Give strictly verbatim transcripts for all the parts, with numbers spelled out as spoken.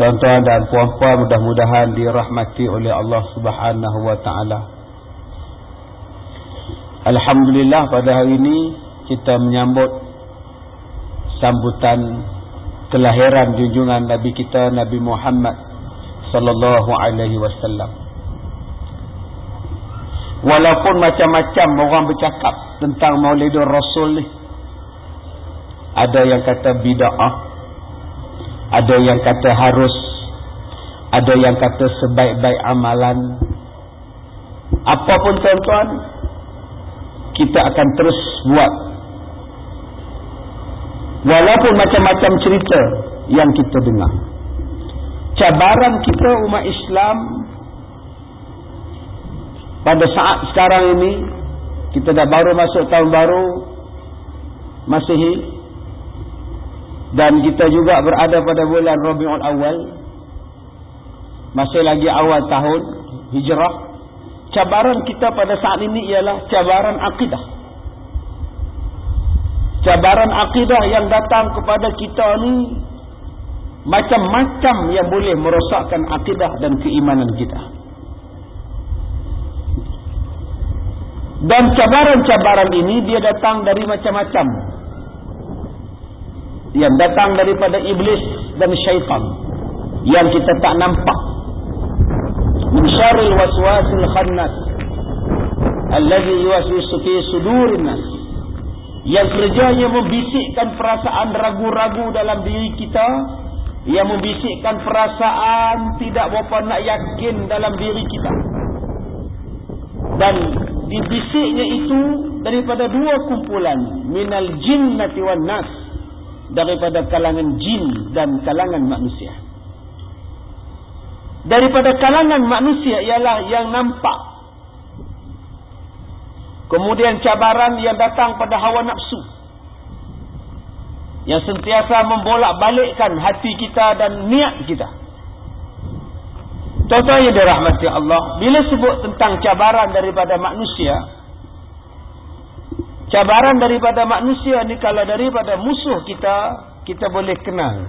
Tuan-tuan dan puan-puan, mudah-mudahan dirahmati oleh Allah Subhanahu wa taala. Alhamdulillah, pada hari ini kita menyambut sambutan kelahiran junjungan Nabi kita, Nabi Muhammad sallallahu alaihi wasallam. Walaupun macam-macam orang bercakap tentang Maulidur Rasul ni, ada yang kata bid'ah, ada yang kata harus, ada yang kata sebaik-baik amalan. Apapun tuan-tuan, kita akan terus buat. Walaupun macam-macam cerita yang kita dengar. Cabaran kita umat Islam pada saat sekarang ini, kita dah baru masuk tahun baru Masihi, dan kita juga berada pada bulan Rabiul Awal, masih lagi awal tahun Hijrah. Cabaran kita pada saat ini ialah cabaran akidah. Cabaran akidah yang datang kepada kita ni macam-macam yang boleh merosakkan akidah dan keimanan kita. Dan cabaran-cabaran ini dia datang dari macam-macam. Yang datang daripada iblis dan syaitan yang kita tak nampak. Min syarril waswasil khannas alladhi yuwaswisu fi sudurin nas, yang kerjanya membisikkan perasaan ragu-ragu dalam diri kita, yang membisikkan perasaan tidak berapa nak yakin dalam diri kita. Dan dibisiknya itu daripada dua kumpulan, minal jinnati wan nas, daripada kalangan jin dan kalangan manusia. Daripada kalangan manusia ialah yang nampak. Kemudian cabaran yang datang pada hawa nafsu, yang sentiasa membolak-balikkan hati kita dan niat kita. Tuan-tuan yang dirahmati Allah, bila sebut tentang cabaran daripada manusia, cabaran daripada manusia ni, kalau daripada musuh kita, kita boleh kenal.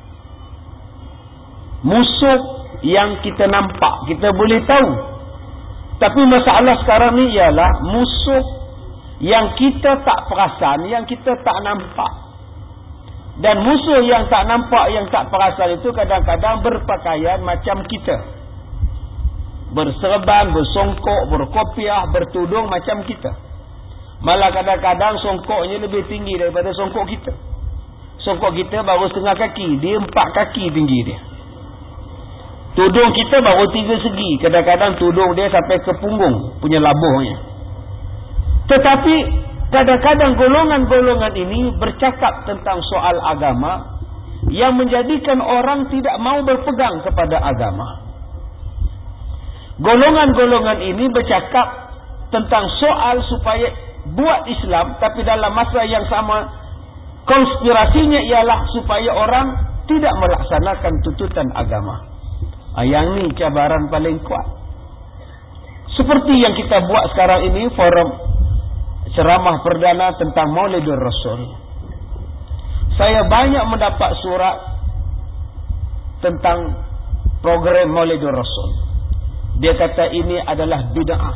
Musuh yang kita nampak, kita boleh tahu. Tapi masalah sekarang ni ialah musuh yang kita tak perasan, yang kita tak nampak. Dan musuh yang tak nampak, yang tak perasan itu kadang-kadang berpakaian macam kita. Berserban, bersongkok, berkopiah, bertudung macam kita. Malah kadang-kadang songkoknya lebih tinggi daripada songkok kita. Songkok kita baru setengah kaki, dia empat kaki tinggi dia. Tudung kita baru tiga segi, kadang-kadang tudung dia sampai ke punggung punya labuhnya. Tetapi kadang-kadang golongan-golongan ini bercakap tentang soal agama yang menjadikan orang tidak mau berpegang kepada agama. Golongan-golongan ini bercakap tentang soal supaya buat Islam, tapi dalam masa yang sama konspirasinya ialah supaya orang tidak melaksanakan tuntutan agama. Yang ni cabaran paling kuat. Seperti yang kita buat sekarang ini, forum ceramah perdana tentang Maulidur Rasul. Saya banyak mendapat surat tentang program Maulidur Rasul. Dia kata ini adalah bid'ah,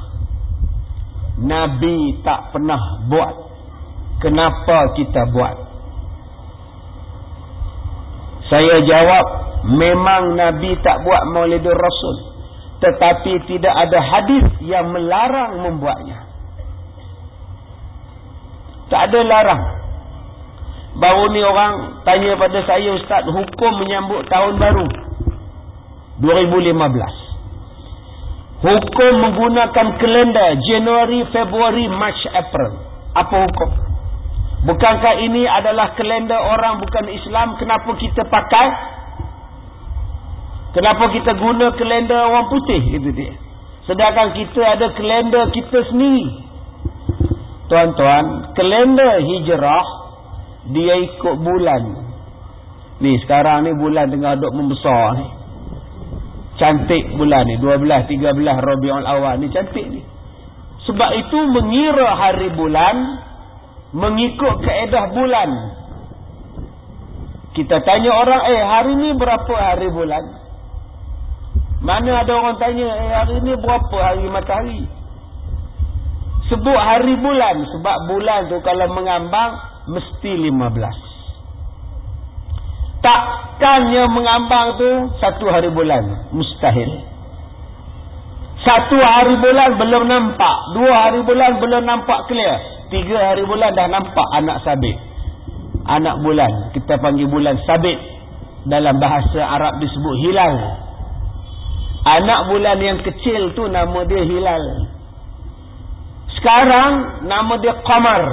Nabi tak pernah buat, kenapa kita buat? Saya jawab, memang Nabi tak buat Maulidur Rasul, tetapi tidak ada hadis yang melarang membuatnya. Tak ada larang. Baru ni orang tanya pada saya, Ustaz, hukum menyambut tahun baru dua ribu lima belas, hukum menggunakan kalender Januari, Februari, Mac, April, apa hukum? Bukankah ini adalah kalender orang bukan Islam? Kenapa kita pakai? Kenapa kita guna kalender orang putih? Itu dia. Sedangkan kita ada kalender kita sendiri. Tuan-tuan, kalender hijrah dia ikut bulan. Ni sekarang ni bulan tengah duk membesar ni. Cantik bulan ni, dua belas, tiga belas Rabiul Awal ni cantik ni. Sebab itu mengira hari bulan mengikut kaedah bulan. Kita tanya orang, eh hari ni berapa hari bulan? Mana ada orang tanya, eh hari ni berapa hari matahari? Sebut hari bulan. Sebab bulan tu kalau mengambang mesti lima belas. Takkannya mengambang tu satu hari bulan. Mustahil. Satu hari bulan belum nampak. Dua hari bulan belum nampak clear. Tiga hari bulan dah nampak anak sabit. Anak bulan. Kita panggil bulan sabit. Dalam bahasa Arab disebut hilal. Anak bulan yang kecil tu nama dia hilal. Sekarang nama dia qamar.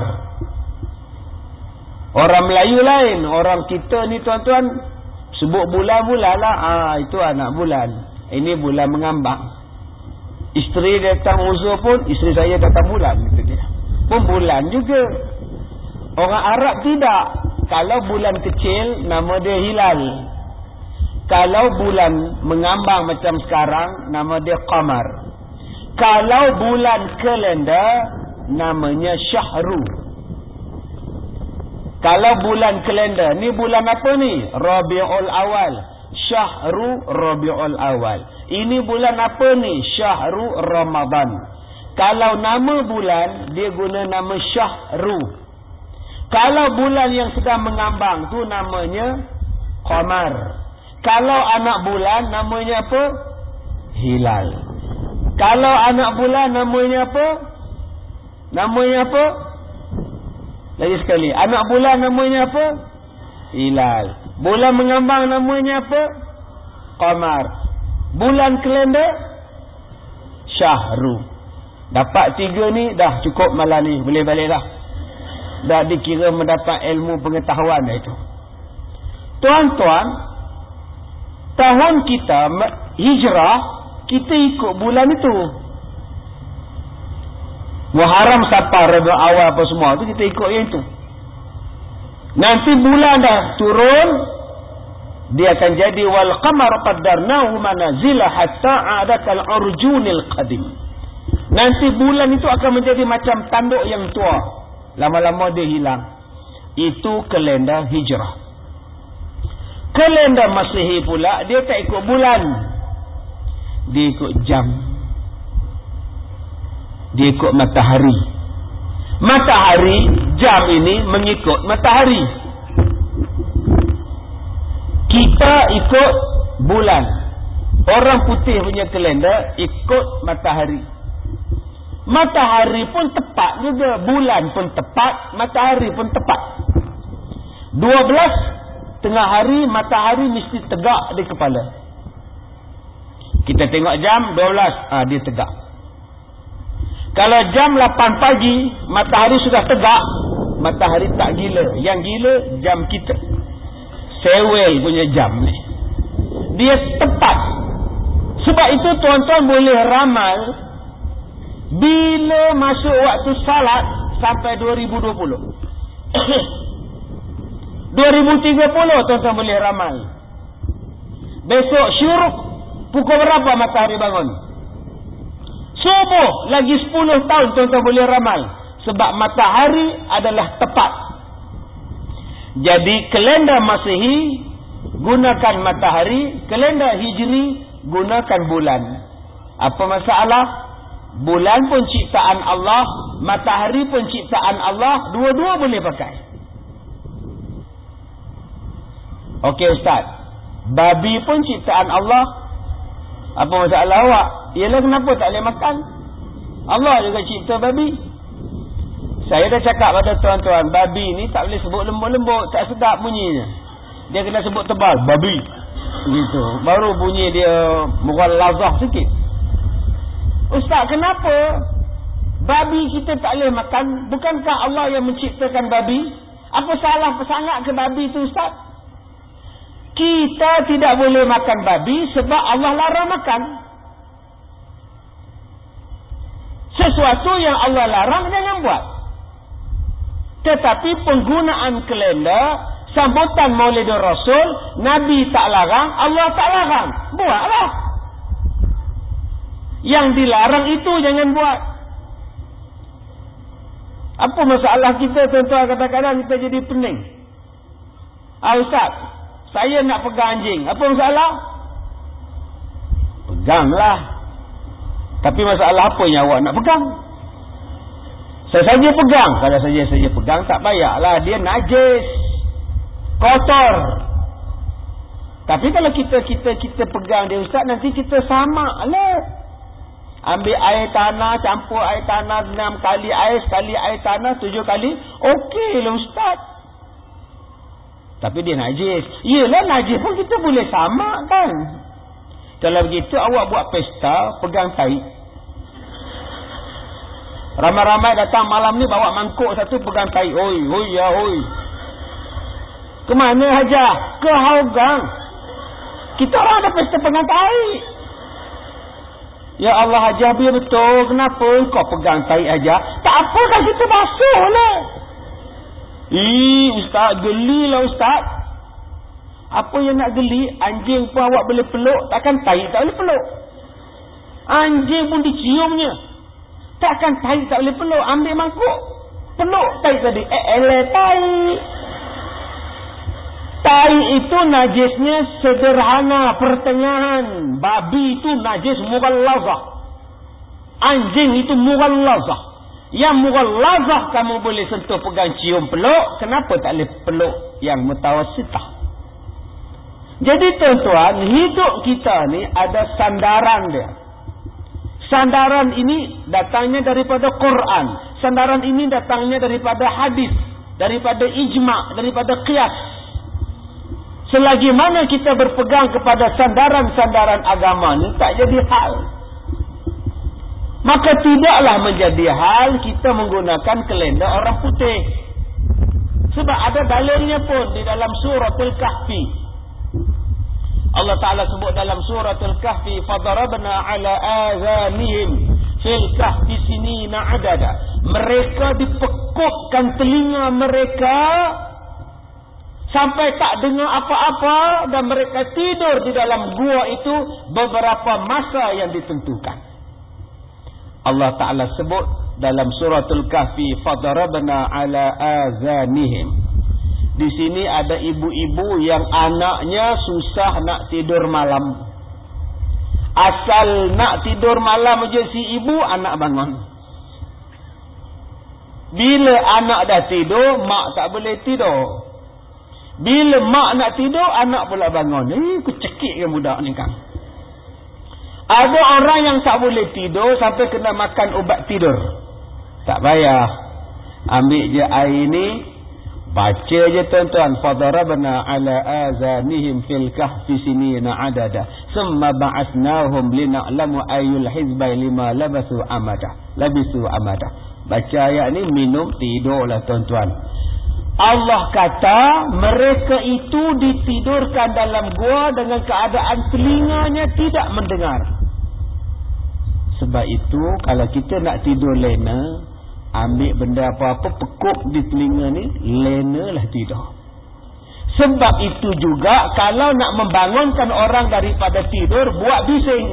Orang Melayu lain. Orang kita ni tuan-tuan sebut bulan-bulan lah. Ah, itu anak bulan. Ini bulan mengambang. Isteri datang uzur pun, isteri saya datang bulan. Gitu dia. Pun bulan juga. Orang Arab tidak. Kalau bulan kecil, nama dia hilal. Kalau bulan mengambang macam sekarang, nama dia qamar. Kalau bulan kalender, namanya syahru. Kalau bulan kalender, ni bulan apa ni? Rabiul Awal. Syahru Rabiul Awal. Ini bulan apa ni? Syahru Ramadan. Kalau nama bulan, dia guna nama syahru. Kalau bulan yang sedang mengambang tu namanya qamar. Kalau anak bulan namanya apa? Hilal. Kalau anak bulan namanya apa? Namanya apa? Lagi sekali. Anak bulan namanya apa? Hilal. Bulan mengambang namanya apa? Qamar. Bulan kalender? Syahru. Dapat tiga ni dah cukup malam ni. Boleh balik dah. Dah dikira mendapat ilmu pengetahuan dah itu. Tuan-tuan, tahun kita hijrah, kita ikut bulan itu. Muharram, Safar, Rabiul Awal apa semua tu kita ikut yang itu. Nanti bulan dah turun, dia akan jadi wal qamar qaddarnahu manazila hatta a'adakal urjunil qadim. Nanti bulan itu akan menjadi macam tanduk yang tua. Lama-lama dia hilang. Itu kalender hijrah. Kalender Masihi pula, dia tak ikut bulan. Dia ikut jam. Dia ikut matahari. Matahari, jam ini mengikut matahari. Kita ikut bulan. Orang putih punya kalender ikut matahari. Matahari pun tepat juga. Bulan pun tepat. Matahari pun tepat. dua belas tengah hari, matahari mesti tegak di kepala. Kita tengok jam dua belas. Ah, dia tegak. Kalau jam lapan pagi, matahari sudah tegak. Matahari tak gila. Yang gila, jam kita. Sewel punya jam ni. Dia tepat. Sebab itu tuan-tuan boleh ramal bila masuk waktu salat sampai dua ribu dua puluh. dua ribu tiga puluh tuan-tuan boleh ramal. Besok syuruk pukul berapa matahari bangun? Subuh lagi sepuluh tahun tuan-tuan boleh ramal. Sebab matahari adalah tepat. Jadi kalender Masihi gunakan matahari, kalender Hijri gunakan bulan. Apa masalah? Bulan pun ciptaan Allah, matahari pun ciptaan Allah, dua-dua boleh pakai. Okey Ustaz, babi pun ciptaan Allah. Apa masalah awak? Ialah kenapa tak boleh makan? Allah juga cipta babi. Saya dah cakap pada tuan-tuan, babi ni tak boleh sebut lembut-lembut, tak sedap bunyinya. Dia kena sebut tebal, babi. Gitu. Baru bunyi dia mughalazah sikit. Ustaz, kenapa babi kita tak boleh makan? Bukankah Allah yang menciptakan babi? Apa salah sangat ke babi tu Ustaz? Kita tidak boleh makan babi sebab Allah larang makan. Sesuatu yang Allah larang jangan buat. Tetapi penggunaan kalender, sambutan Maulidur Rasul, Nabi tak larang, Allah tak larang. Buatlah. Yang dilarang itu jangan buat. Apa masalah kita tuan-tuan, kadang-kadang kita jadi pening. Ah Ustaz, saya nak pegang anjing. Apa masalah? Peganglah. Tapi masalah apa yang awak nak pegang? Saya saja pegang. Kalau saja saja pegang tak payahlah, dia najis, kotor. Tapi kalau kita kita kita pegang dia Ustaz, nanti kita sama lah. Ambil air tanah, campur air tanah enam kali air, sekali air tanah tujuh kali. Okey lah Ustaz. Tapi dia najis. Yelah, najis pun kita boleh sama kan. Kalau begitu awak buat pesta pegang tai. Ramai-ramai datang malam ni bawa mangkuk satu pegang tai. Oi, oi ya oi. Kemana Hajah? Ke Hougang. Kita orang ada pesta pegang tai. Ya Allah Hajah, biar betul. Kenapa kau pegang tai Hajah? Tak apa kan, kita basuh lah. Ih Ustaz, gelilah Ustaz. Apa yang nak geli? Anjing pun awak boleh peluk, takkan tai tak boleh peluk? Anjing pun diciumnya, takkan tai tak boleh peluk? Ambil mangkuk, peluk tai tadi. Eh, eleh tai. Tai itu najisnya sederhana, pertengahan. Babi itu najis mughallazah. Anjing itu mughallazah. Yang mughallazah kamu boleh sentuh, pegang, cium, peluk. Kenapa tak boleh peluk yang mutawassitah? Jadi tuan-tuan, hidup kita ni ada sandaran dia. Sandaran ini datangnya daripada Quran. Sandaran ini datangnya daripada hadis, daripada ijma', daripada qiyas. Selagi mana kita berpegang kepada sandaran-sandaran agama ni, tak jadi hal. Maka tidaklah menjadi hal kita menggunakan kalender orang putih. Sebab ada dalilnya pun di dalam suratul Kahfi. Allah Ta'ala sebut dalam suratul Kahfi, fadarabna ala azanihim fil kahfi sinina adada. Mereka dipekukkan telinga mereka sampai tak dengar apa-apa, dan mereka tidur di dalam gua itu beberapa masa yang ditentukan. Allah Ta'ala sebut dalam suratul Kahfi, fadarabna ala azanihim. Di sini ada ibu-ibu yang anaknya susah nak tidur malam. Asal nak tidur malam je si ibu, anak bangun. Bila anak dah tidur, mak tak boleh tidur. Bila mak nak tidur, anak pula bangun. Eh, aku cekik ke budak ni kan. Ada orang yang tak boleh tidur sampai kena makan ubat tidur. Tak payah. Ambil je air ni, baca je tuan-tuan. Fadarabna ala azanihim fil kahfi sinina adada. Summa ba'athnahum lina'lamu ayyul hizbayn lima labasu amada. Labisu amada. Baca ayat ni, minum, tidurlah tuan-tuan. Allah kata mereka itu ditidurkan dalam gua dengan keadaan telinganya tidak mendengar. Sebab itu kalau kita nak tidur lena, ambil benda apa-apa pekuk di telinga ni, lena lah tidur. Sebab itu juga kalau nak membangunkan orang daripada tidur, buat bising.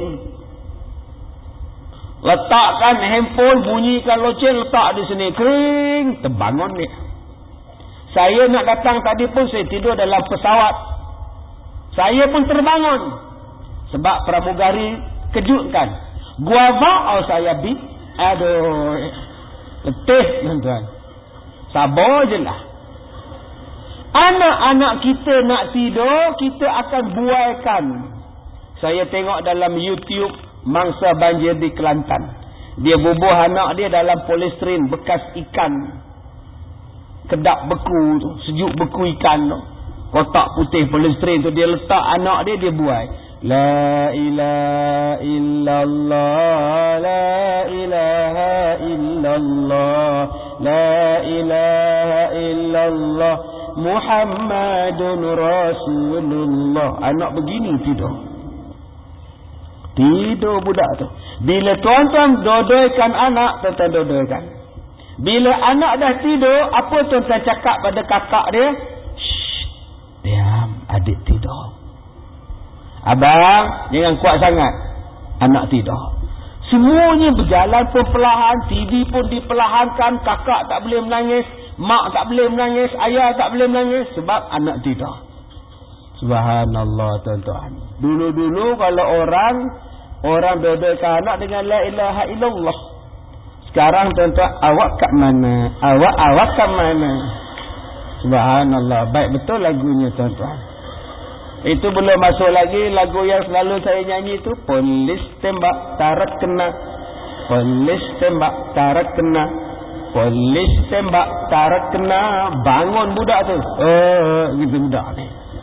Letakkan handphone, bunyikan loceng, letak di sini, kering, terbangun ni. Saya nak datang tadi pun saya tidur dalam pesawat. Saya pun terbangun. Sebab pramugari kejutkan. Guava, oh saya bit. Aduh. Letih tuan-tuan. Sabar je lah. Anak-anak kita nak tidur, kita akan buaikan. Saya tengok dalam YouTube mangsa banjir di Kelantan. Dia bubuh anak dia dalam polistrin bekas ikan. Kedap beku tu, sejuk beku ikan tu. Kotak putih polistrin tu, dia letak anak dia, dia buai. La ilaha illallah, la ilaha illallah, la ilaha illallah, Muhammadun Rasulullah. Anak begini tidur. Tidur budak tu. Bila tuan-tuan dodoikan anak, tuan-tuan dodoikan. Bila anak dah tidur, apa tuan-tuan cakap pada kakak dia? Shh, diam, adik tidur. Abang, jangan kuat sangat. Anak tidur. Semuanya berjalan pun perlahan, T V pun diperlahankan, kakak tak boleh menangis. mak tak boleh menangis, ayah tak boleh menangis sebab anak tidak. Subhanallah tuan-tuan. Dulu-dulu kalau orang orang bedakan anak dengan la ilaha illallah. Sekarang tuan-tuan, awak kat mana? Awak awak kat mana? Subhanallah. Baik betul lagunya tuan-tuan. Itu belum masuk lagi lagu yang selalu saya nyanyi itu, polis tembak tarik kena, polis tembak tarik kena, polis tembak tarik kena. Bangun budak tu. Oh, gitu budak ni.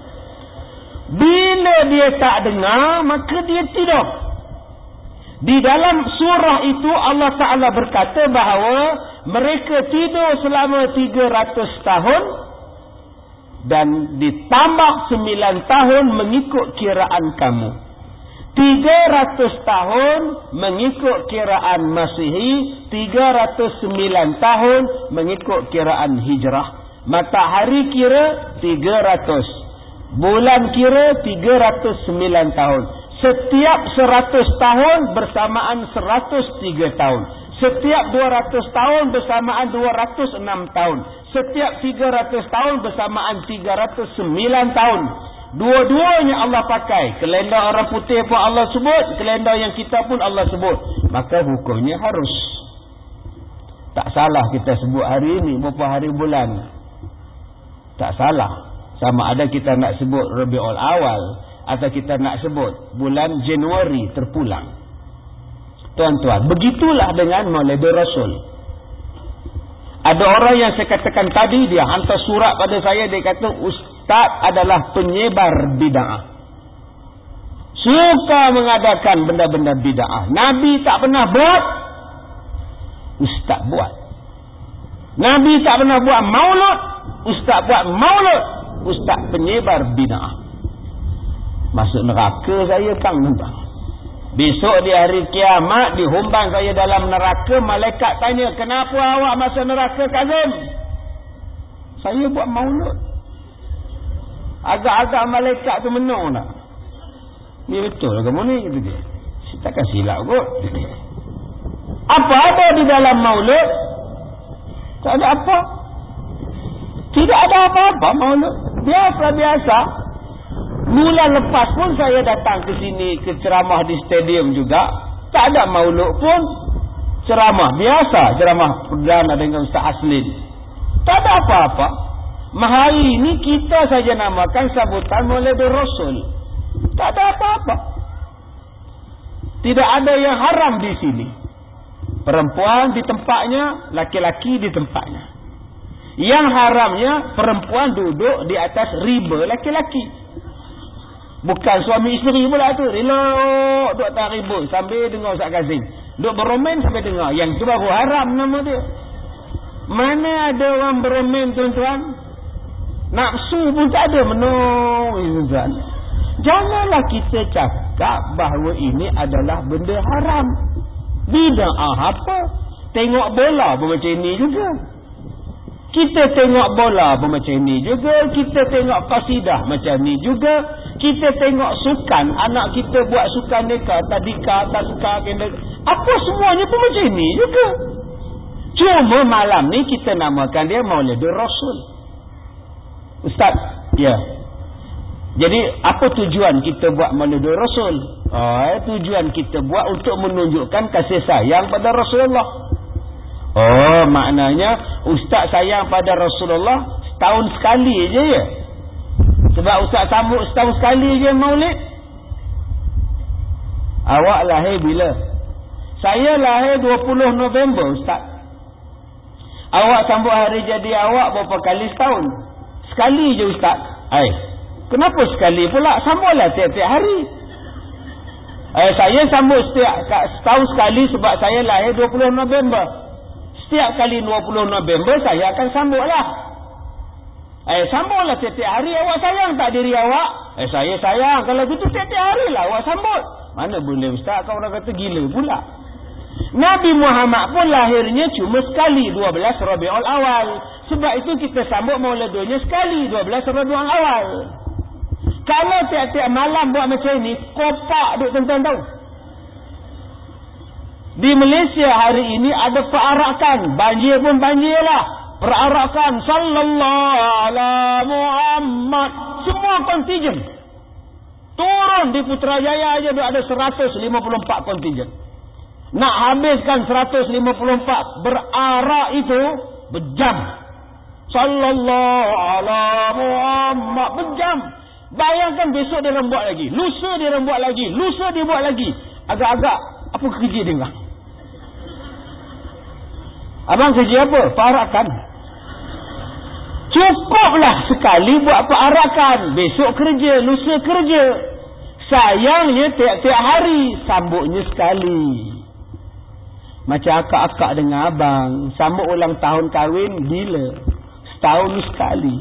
Bila dia tak dengar, maka dia tidur. Di dalam surah itu Allah Ta'ala berkata bahawa mereka tidur selama tiga ratus tahun dan ditambah sembilan tahun mengikut kiraan kamu. tiga ratus tahun mengikut kiraan Masihi, tiga ratus sembilan tahun mengikut kiraan Hijrah. Matahari kira tiga ratus, bulan kira tiga ratus sembilan tahun. Setiap seratus tahun bersamaan seratus tiga tahun. Setiap dua ratus tahun bersamaan dua ratus enam tahun. Setiap tiga ratus tahun bersamaan tiga ratus sembilan tahun. Dua-duanya Allah pakai. Kalender orang putih pun Allah sebut, kalender yang kita pun Allah sebut. Maka hukumnya harus. Tak salah kita sebut hari ini berapa hari bulan. Tak salah. Sama ada kita nak sebut Rabiul Awal atau kita nak sebut bulan Januari terpulang. Tuan-tuan, begitulah dengan Maulidul Rasul. Ada orang yang saya katakan tadi, dia hantar surat pada saya, dia kata ustaz adalah penyebar bid'ah, suka mengadakan benda-benda bid'ah. Nabi tak pernah buat, ustaz buat. Nabi tak pernah buat maulud, ustaz buat maulud. Ustaz penyebar bid'ah. Masuk neraka saya kang tuan. Besok di hari kiamat dihumbang saya dalam neraka, malaikat tanya, kenapa awak masuk neraka Kazim? Saya buat maulud. Agak-agak malaikat tu menung tak? Ni betul kamu ni, kata dia. Takkan silap kot. Apa ada di dalam maulud? Tak ada apa. Tidak ada apa-apa maulud. Biasa-biasa. Bulan lepas pun saya datang ke sini ke ceramah di stadium juga. Tak ada maulud pun. Ceramah biasa, ceramah perdana dengan Ustaz Aslin. Tak ada apa-apa. Hari ini kita saja namakan sambutan Maulidul Rasul. Tak ada apa-apa. Tidak ada yang haram di sini. Perempuan di tempatnya, laki-laki di tempatnya. Yang haramnya perempuan duduk di atas riba laki-laki. Bukan suami isteri pula tu. Elok duduk atas riba sambil dengar Ustaz Kazim. Duduk beromen sambil dengar. Yang tu baru haram nama dia. Mana ada orang beromen tuan-tuan? Nafsu pun tak ada menung tuan-tuan. Janganlah kita cakap bahawa ini adalah benda haram. Bid'ah apa? Tengok bola pun macam ini juga. Kita tengok bola pun macam ini juga. Kita tengok qasidah macam ini juga. Kita tengok sukan. Anak kita buat sukan mereka. Tadika, taska, kena. Apa semuanya pun macam ini juga. Cuma malam ni kita namakan dia Maulidul Rasul. Ustaz, ya. Jadi apa tujuan kita buat Maulidul Rasul? Oh, tujuan kita buat untuk menunjukkan kasih sayang pada Rasulullah. Oh, maknanya ustaz sayang pada Rasulullah setahun sekali je ya. Sebab ustaz sambut setahun sekali je maulid. Awak lahir bila? Saya lahir dua puluh November ustaz. Awak sambut hari jadi awak berapa kali setahun? Sekali je ustaz. Hai. Kenapa sekali pula? Sambutlah tiap-tiap hari. Eh, saya sambut setiap setahun sekali sebab saya lahir dua puluh November. Setiap kali dua puluh November saya akan sambutlah. Eh, sambutlah tiap-tiap hari. Awak sayang tak diri awak? Eh, saya sayang. Kalau gitu tiap-tiap hari lah awak sambut. Mana boleh ustaz, kau orang kata gila pula. Nabi Muhammad pun lahirnya cuma sekali, dua belas Rabiul Awal. Sebab itu kita sambut maulidnya sekali, dua belas Rabiul Awal. Kalau tiap-tiap malam buat macam ni, kopak duk tuan-tuan tahu. Di Malaysia hari ini ada perarakan. Banjir pun banjir lah. perarakan sallallahu ala Muhammad. Semua kontingen turun di Putrajaya aja ada seratus lima puluh empat kontingen. Nak habiskan seratus lima puluh empat berarak itu berjam. Sallallahu ala Muhammad berjam. Bayangkan besok dia buat lagi, lusa dia buat lagi, lusa dia buat lagi. Agak-agak apa kerja dia bang? Abang kerja apa? Perarakan. Cukuplah sekali buat perarakan. Besok kerja, lusa kerja. Sayangnya tiap-tiap hari sambutnya sekali. Macam akak-akak dengan abang sambut ulang tahun kahwin bila? Setahun sekali.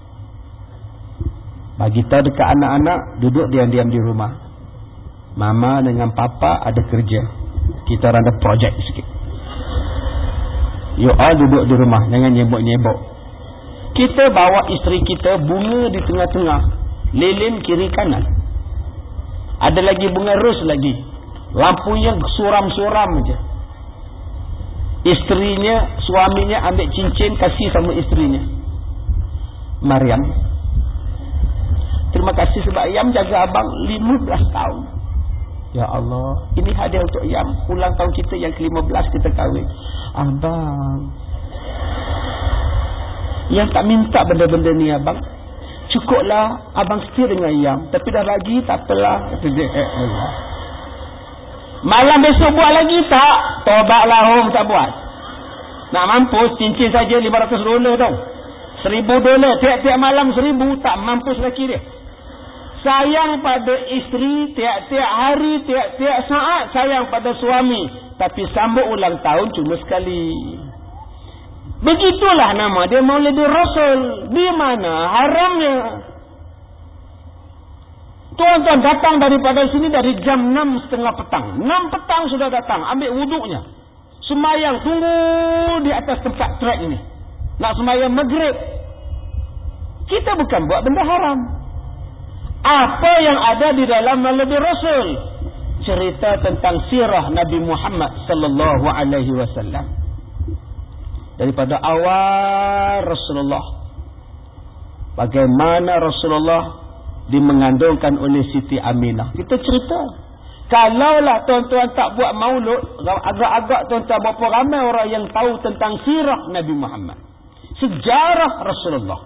Bagi tahu dekat anak-anak, duduk diam-diam di rumah. Mama dengan papa ada kerja. Kita orang ada projek sikit. You all duduk di rumah, jangan nyebok-nyebok. Kita bawa isteri kita bunga di tengah-tengah, lilin kiri kanan. Ada lagi bunga ros lagi. Lampunya suram-suram je. Isterinya, suaminya ambil cincin kasih sama isterinya. Maryam, terima kasih sebab Yam jaga abang lima belas tahun. Ya Allah, ini hadiah untuk Yam. Ulang tahun kita yang ke lima belas kita kahwin. Abang, yang tak minta benda-benda ni abang. Cukuplah abang setia dengan Yam. Tapi dah lagi tak apalah. Malam besok buat lagi tak? Tobatlah home tak buat. Nak mampus cincin saja lima ratus dolar tau. Seribu dolar. Tiap-tiap malam seribu. Tak mampus laki dia. Sayang pada isteri tiap-tiap hari, tiap-tiap saat sayang pada suami. Tapi sambut ulang tahun cuma sekali. Begitulah nama dia Maulidul Rasul. Di mana haramnya? Tuan-tuan datang daripada sini dari jam enam setengah petang. enam petang sudah datang. Ambil wuduknya. Semayang. Tunggu di atas tempat trek ini. Nak semayang maghrib. Kita bukan buat benda haram. Apa yang ada di dalam Maulidul Rasul? Cerita tentang sirah Nabi Muhammad sallallahu alaihi wasallam. Daripada awal Rasulullah. Bagaimana Rasulullah dimengandungkan oleh Siti Aminah. Kita cerita. Kalaulah tuan-tuan tak buat maulud, agak-agak tuan-tuan berapa ramai orang yang tahu tentang sirah Nabi Muhammad. Sejarah Rasulullah.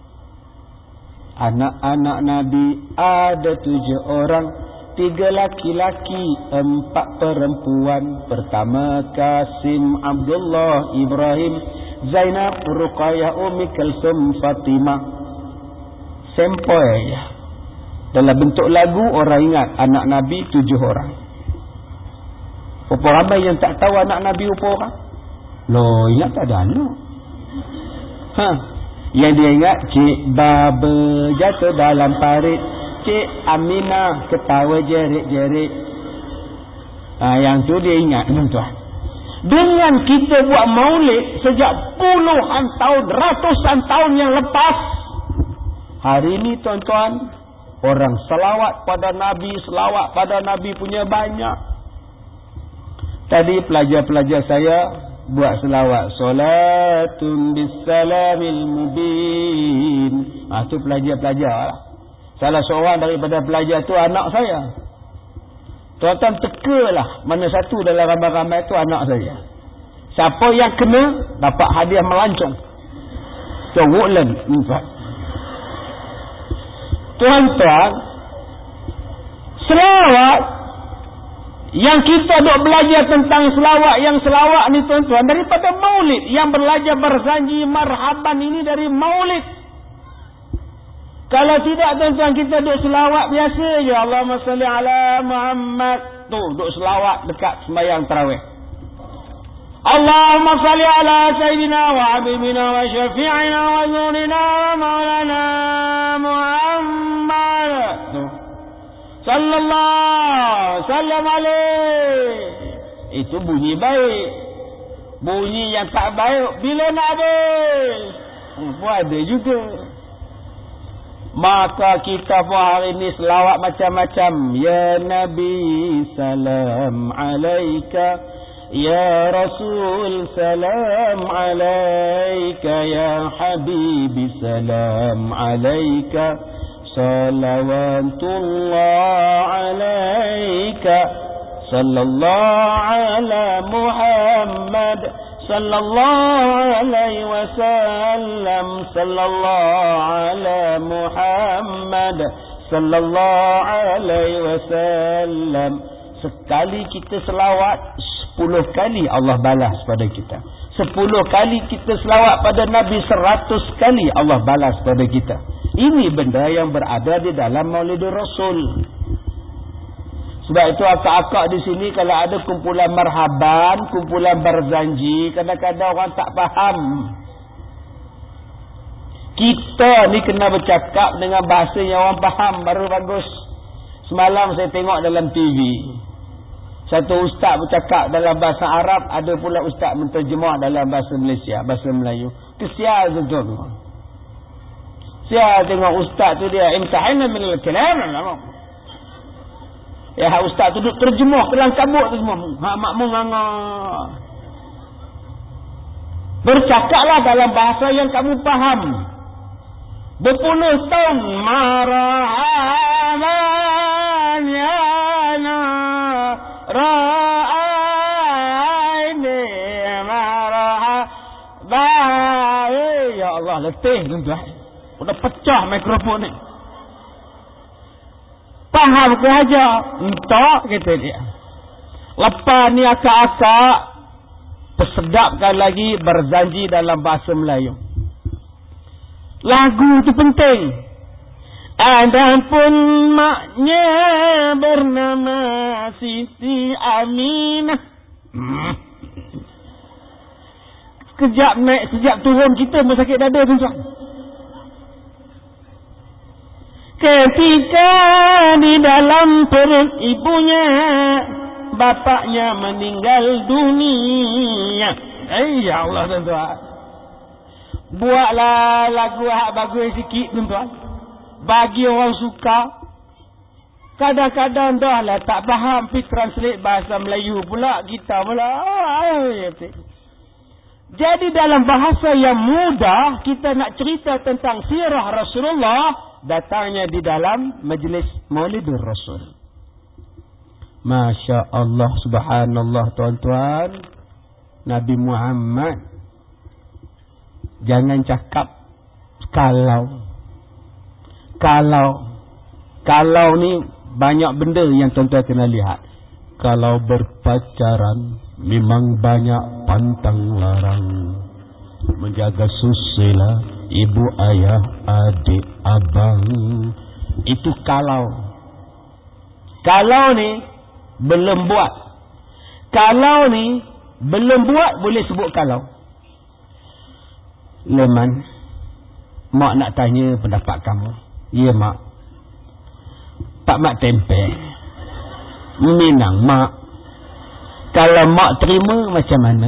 Anak-anak Nabi ada tujuh orang. Tiga laki-laki, empat perempuan. Pertama Kasim, Abdullah, Ibrahim, Zainab, Ruqayyah, Ummi Kalsum, Fatimah. Sempoi. Dalam bentuk lagu orang ingat anak Nabi tujuh orang. Berapa ramai yang tak tahu anak Nabi berapa orang? Loh, ingat tak ada anak. Ha. Yang dia ingat Cik Baba jatuh dalam parit, Cik Aminah ketawa jerit-jerit. Ha, yang tu dia ingat tuan-tuan. Dengan kita buat maulid sejak puluhan tahun, ratusan tahun yang lepas, hari ini tuan-tuan, orang selawat pada Nabi, selawat pada Nabi punya banyak. Tadi pelajar-pelajar saya buat selawat. Salatun bisalamil mubin. Ha, tu pelajar-pelajar lah. Salah seorang daripada pelajar tu anak saya. Tuan-tuan tekalah mana satu dalam ramai-ramai tu anak saya. Siapa yang kena dapat hadiah melancong. So Woodland in fact. Tuan-tuan, selawat yang kita duk belajar tentang selawat, yang selawat ni tuan-tuan daripada maulid. Yang belajar berjanji marhaban ini dari maulid. Kalau tidak tuan-tuan kita duk selawat biasa je. Allahumma salli ala Muhammad. Tu duk selawat dekat sembahyang tarawih. Allahumma salli ala Sayyidina wa Habibina wa Syafi'ina wa Zurina wa Maulana Muhammad. Tu. Sallallahu sallam alaih. Itu bunyi baik. Bunyi yang tak baik bila nak habis. Hmm, pun ada juga. Maka kita pun hari ini selawat macam-macam. Ya Nabi salam alaika. Ya Rasul salam alaika, ya Habibi salam alaika, salawatullah alaika, sallallahu ala Muhammad, sallallahu alaihi wasallam, sallallahu ala Muhammad, sallallahu alaihi wasallam. Sekali kita selawat, sepuluh kali Allah balas pada kita. Sepuluh kali kita selawat pada Nabi, seratus kali Allah balas pada kita. Ini benda yang berada di dalam Maulidur Rasul. Sebab itu akak-akak di sini kalau ada kumpulan marhaban, kumpulan berzanji, kadang-kadang orang tak faham. Kita ni kena bercakap dengan bahasa yang orang faham baru bagus. Semalam saya tengok dalam T V, satu ustaz bercakap dalam bahasa Arab, ada pula ustaz menterjemah dalam bahasa Malaysia, bahasa Melayu. Kesial betul. Saya tengok ustaz tu dia imtihana min al-kalam. Ya, ustaz tu duduk terjemah kelang kabut tu semua. Ha, makmum nganga. Bercakaplah dalam bahasa yang kamu faham. Berpuluh tahun marhaban ya na ra'aini marhaban. Ya Allah, letih tuan-tuan. Udah pecah mikrofon ni. Faham ke aja? Entah, kata dia. Lepas ni akak-akak persedapkan lagi berzanji dalam bahasa Melayu. Lagu tu penting. Adapun maknya bernama Siti Aminah. Hmm. Sekejap naik, sekejap turun, kita pun sakit dada tuan-tuan. Ketika di dalam perut ibunya, bapaknya meninggal dunia. Eh, ya Allah tuan-tuan. Buatlah lagu hak bagus sikit tuan-tuan. Bagi orang suka. Kadang-kadang dah lah tak faham, pergi translate bahasa Melayu pula, kita pula. Jadi dalam bahasa yang mudah, kita nak cerita tentang sirah Rasulullah, datangnya di dalam majlis Maulidur Rasul. Masya Allah, subhanallah tuan-tuan. Nabi Muhammad jangan cakap kalau. Kalau. Kalau ni banyak benda yang tuan-tuan kena lihat. Kalau berpacaran memang banyak pantang larang. Menjaga susila ibu, ayah, adik, abang. Itu kalau. Kalau ni belum buat. Kalau ni belum buat, boleh sebut kalau. Leman, mak nak tanya pendapat kamu. Ya mak. Pak mak tempe. Minang mak. Kalau mak terima macam mana?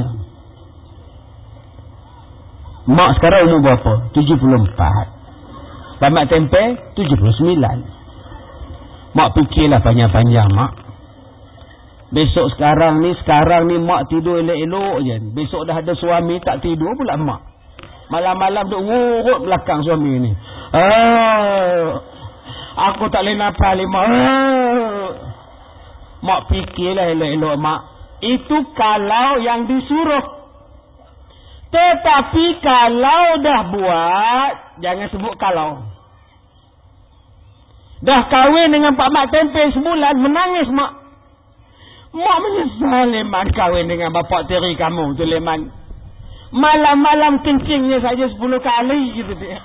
Mak sekarang umur berapa? tujuh puluh empat. Pak mak tempe tujuh puluh sembilan. Mak fikirlah panjang-panjang mak. Besok sekarang ni, sekarang ni mak tidur elok-elok je. Besok dah ada suami tak tidur pula mak. Malam-malam duk ngurut belakang suami ni. Ah, aku tak boleh nafas lima. Ah. Mak fikirlah elok-elok mak. Itu kalau yang disuruh. Tetapi kalau dah buat, jangan sebut kalau. Dah kahwin dengan Pak Mak Tempe sebulan, menangis mak. Mak menyesal Leman kahwin dengan bapak tiri kamu tu Leman. Malam-malam kencingnya saja sepuluh kali gitu dia.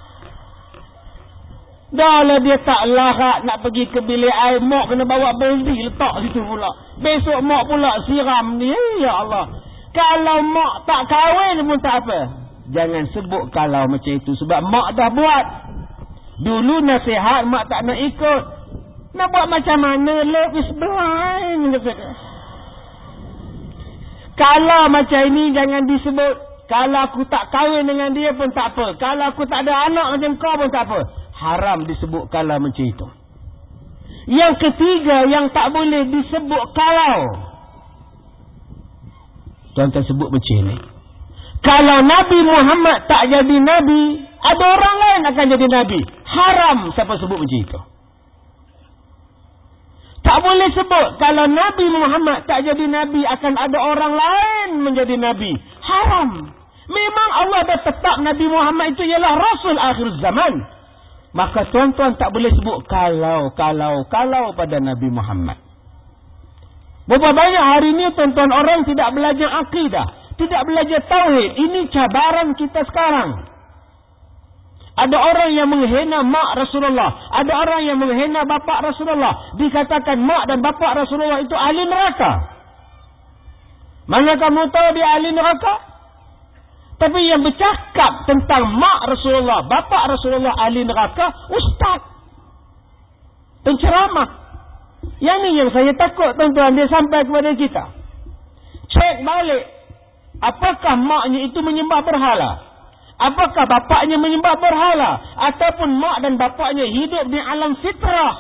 Dah lah dia tak larat nak pergi ke bilik air, mak kena bawa bezi letak situ pula. Besok mak pula siram dia. Ya Allah. Kalau mak tak kahwin pun tak apa. Jangan sebut kalau macam itu. Sebab mak dah buat. Dulu nasihat mak tak nak ikut. Nak buat macam mana? Love is blind. Kalau macam ini jangan disebut. Kalau aku tak kahwin dengan dia pun tak apa. Kalau aku tak ada anak macam kau pun tak apa. Haram disebut kalau macam itu. Yang ketiga yang tak boleh disebut kalau. Tuan-tuan sebut macam ni. Kalau Nabi Muhammad tak jadi Nabi, ada orang lain akan jadi Nabi. Haram siapa sebut macam itu. Tak boleh sebut kalau Nabi Muhammad tak jadi Nabi, akan ada orang lain menjadi Nabi. Haram. Memang Allah dah tetap Nabi Muhammad itu ialah Rasul akhir zaman. Maka tuan-tuan tak boleh sebut kalau, kalau, kalau pada Nabi Muhammad. Berapa banyak hari ini tuan-tuan orang tidak belajar akidah, tidak belajar tauhid. Ini cabaran kita sekarang. Ada orang yang menghina mak Rasulullah, ada orang yang menghina bapa Rasulullah. Dikatakan mak dan bapa Rasulullah itu ahli neraka. Mana kamu tahu dia ahli neraka? Tapi yang bercakap tentang mak Rasulullah, bapa Rasulullah ahli neraka, ustaz, penceramah. Yang ni yang saya takut tuan-tuan, dia sampai kepada kita. Cek balik, apakah maknya itu menyembah berhala? Apakah bapaknya menyembah berhala? Ataupun mak dan bapaknya hidup di alam fitrah?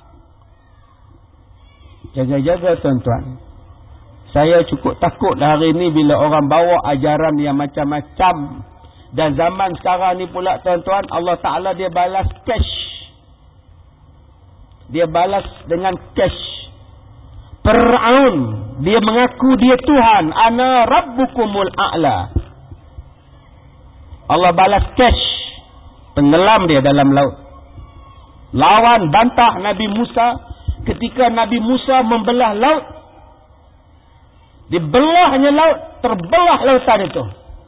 Jaga-jaga tuan-tuan. Saya cukup takut hari ini bila orang bawa ajaran yang macam-macam. Dan zaman sekarang ni pula tuan-tuan, Allah Ta'ala dia balas cash. Dia balas dengan cash. Fir'aun, dia mengaku dia Tuhan. Ana rabbukumul a'la. Allah balas cash. Tenggelam dia dalam laut. Lawan, bantah Nabi Musa. Ketika Nabi Musa membelah laut, dibelahnya laut, terbelah lautan itu.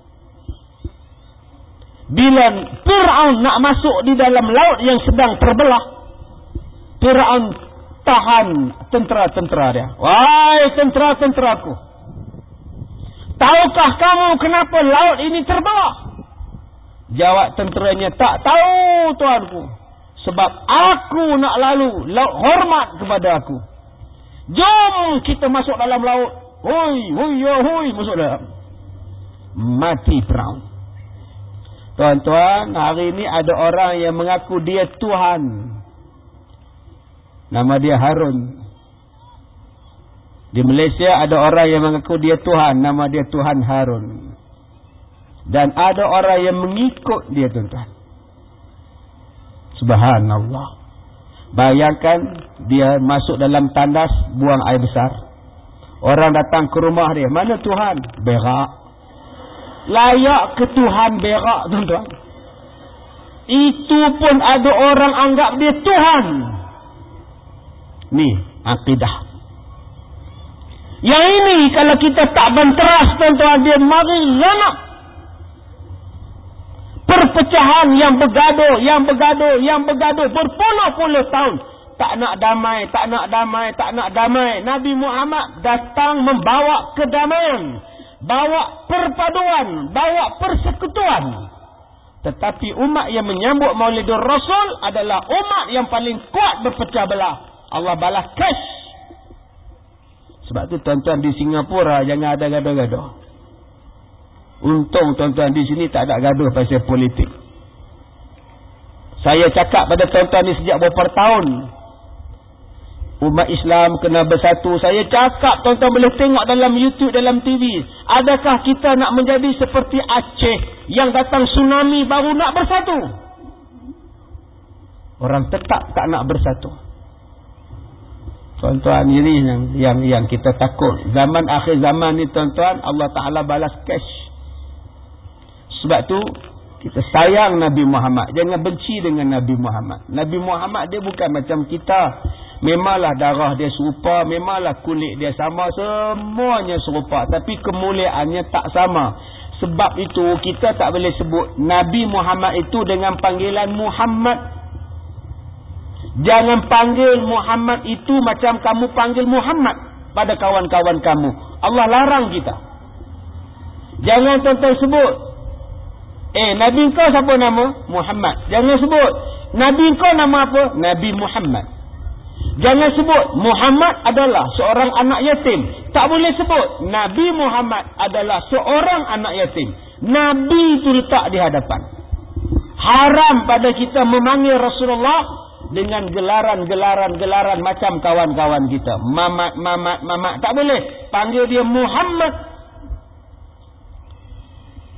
Bila Fir'aun nak masuk di dalam laut yang sedang terbelah, Fir'aun tahan tentera-tentera dia. Wahai tentera-tenteraku, tahukah kamu kenapa laut ini terbelah? Jawab tenteranya, tak tahu tuanku. Sebab aku nak lalu laut hormat kepada aku. Jom kita masuk dalam laut. Hoi, hoi, hoi, masuk dalam. Mati Fir'aun. Tuan-tuan, hari ini ada orang yang mengaku dia Tuhan. Nama dia Harun. Di Malaysia ada orang yang mengaku dia Tuhan. Nama dia Tuhan Harun. Dan ada orang yang mengikut dia tuan-tuan. Subhanallah. Bayangkan dia masuk dalam tandas, buang air besar. Orang datang ke rumah dia, mana Tuhan? Berak. Layak ke Tuhan berak tuan-tuan? Itu pun ada orang anggap dia Tuhan. Ni akidah. Yang ini kalau kita tak benteras tuan-tuan, dia mari zanak. Perpecahan yang bergaduh, yang bergaduh, yang bergaduh berpuluh-puluh tahun. Tak nak damai, tak nak damai, tak nak damai. Nabi Muhammad datang membawa kedamaian, bawa perpaduan, bawa persekutuan. Tetapi umat yang menyambut Maulidur Rasul adalah umat yang paling kuat berpecah belah. Allah balas cash. Sebab tu tuan-tuan di Singapura jangan ada gaduh-gaduh. Untung tuan-tuan di sini tak ada gaduh pasal politik. Saya cakap pada tuan-tuan ni sejak beberapa tahun, umat Islam kena bersatu. Saya cakap, tuan-tuan boleh tengok dalam YouTube, dalam T V. Adakah kita nak menjadi seperti Aceh yang datang tsunami baru nak bersatu? Orang tetap tak nak bersatu. Tuan-tuan, ini yang, yang yang kita takut. Zaman akhir zaman ni tuan-tuan, Allah Ta'ala balas cash. Sebab tu kita sayang Nabi Muhammad. Jangan benci dengan Nabi Muhammad. Nabi Muhammad dia bukan macam kita. Memanglah darah dia serupa, memanglah kulit dia sama, semuanya serupa. Tapi kemuliaannya tak sama. Sebab itu kita tak boleh sebut Nabi Muhammad itu dengan panggilan Muhammad. Jangan panggil Muhammad itu macam kamu panggil Muhammad pada kawan-kawan kamu. Allah larang kita. Jangan tuan-tuan sebut, Eh, Nabi kau siapa nama? Muhammad. Jangan sebut. Nabi kau nama apa? Nabi Muhammad. Jangan sebut Muhammad adalah seorang anak yatim. Tak boleh sebut Nabi Muhammad adalah seorang anak yatim. Nabi itu letak di hadapan. Haram pada kita memanggil Rasulullah dengan gelaran-gelaran-gelaran macam kawan-kawan kita. Mamat, mamat, mamat. Tak boleh. Panggil dia Muhammad.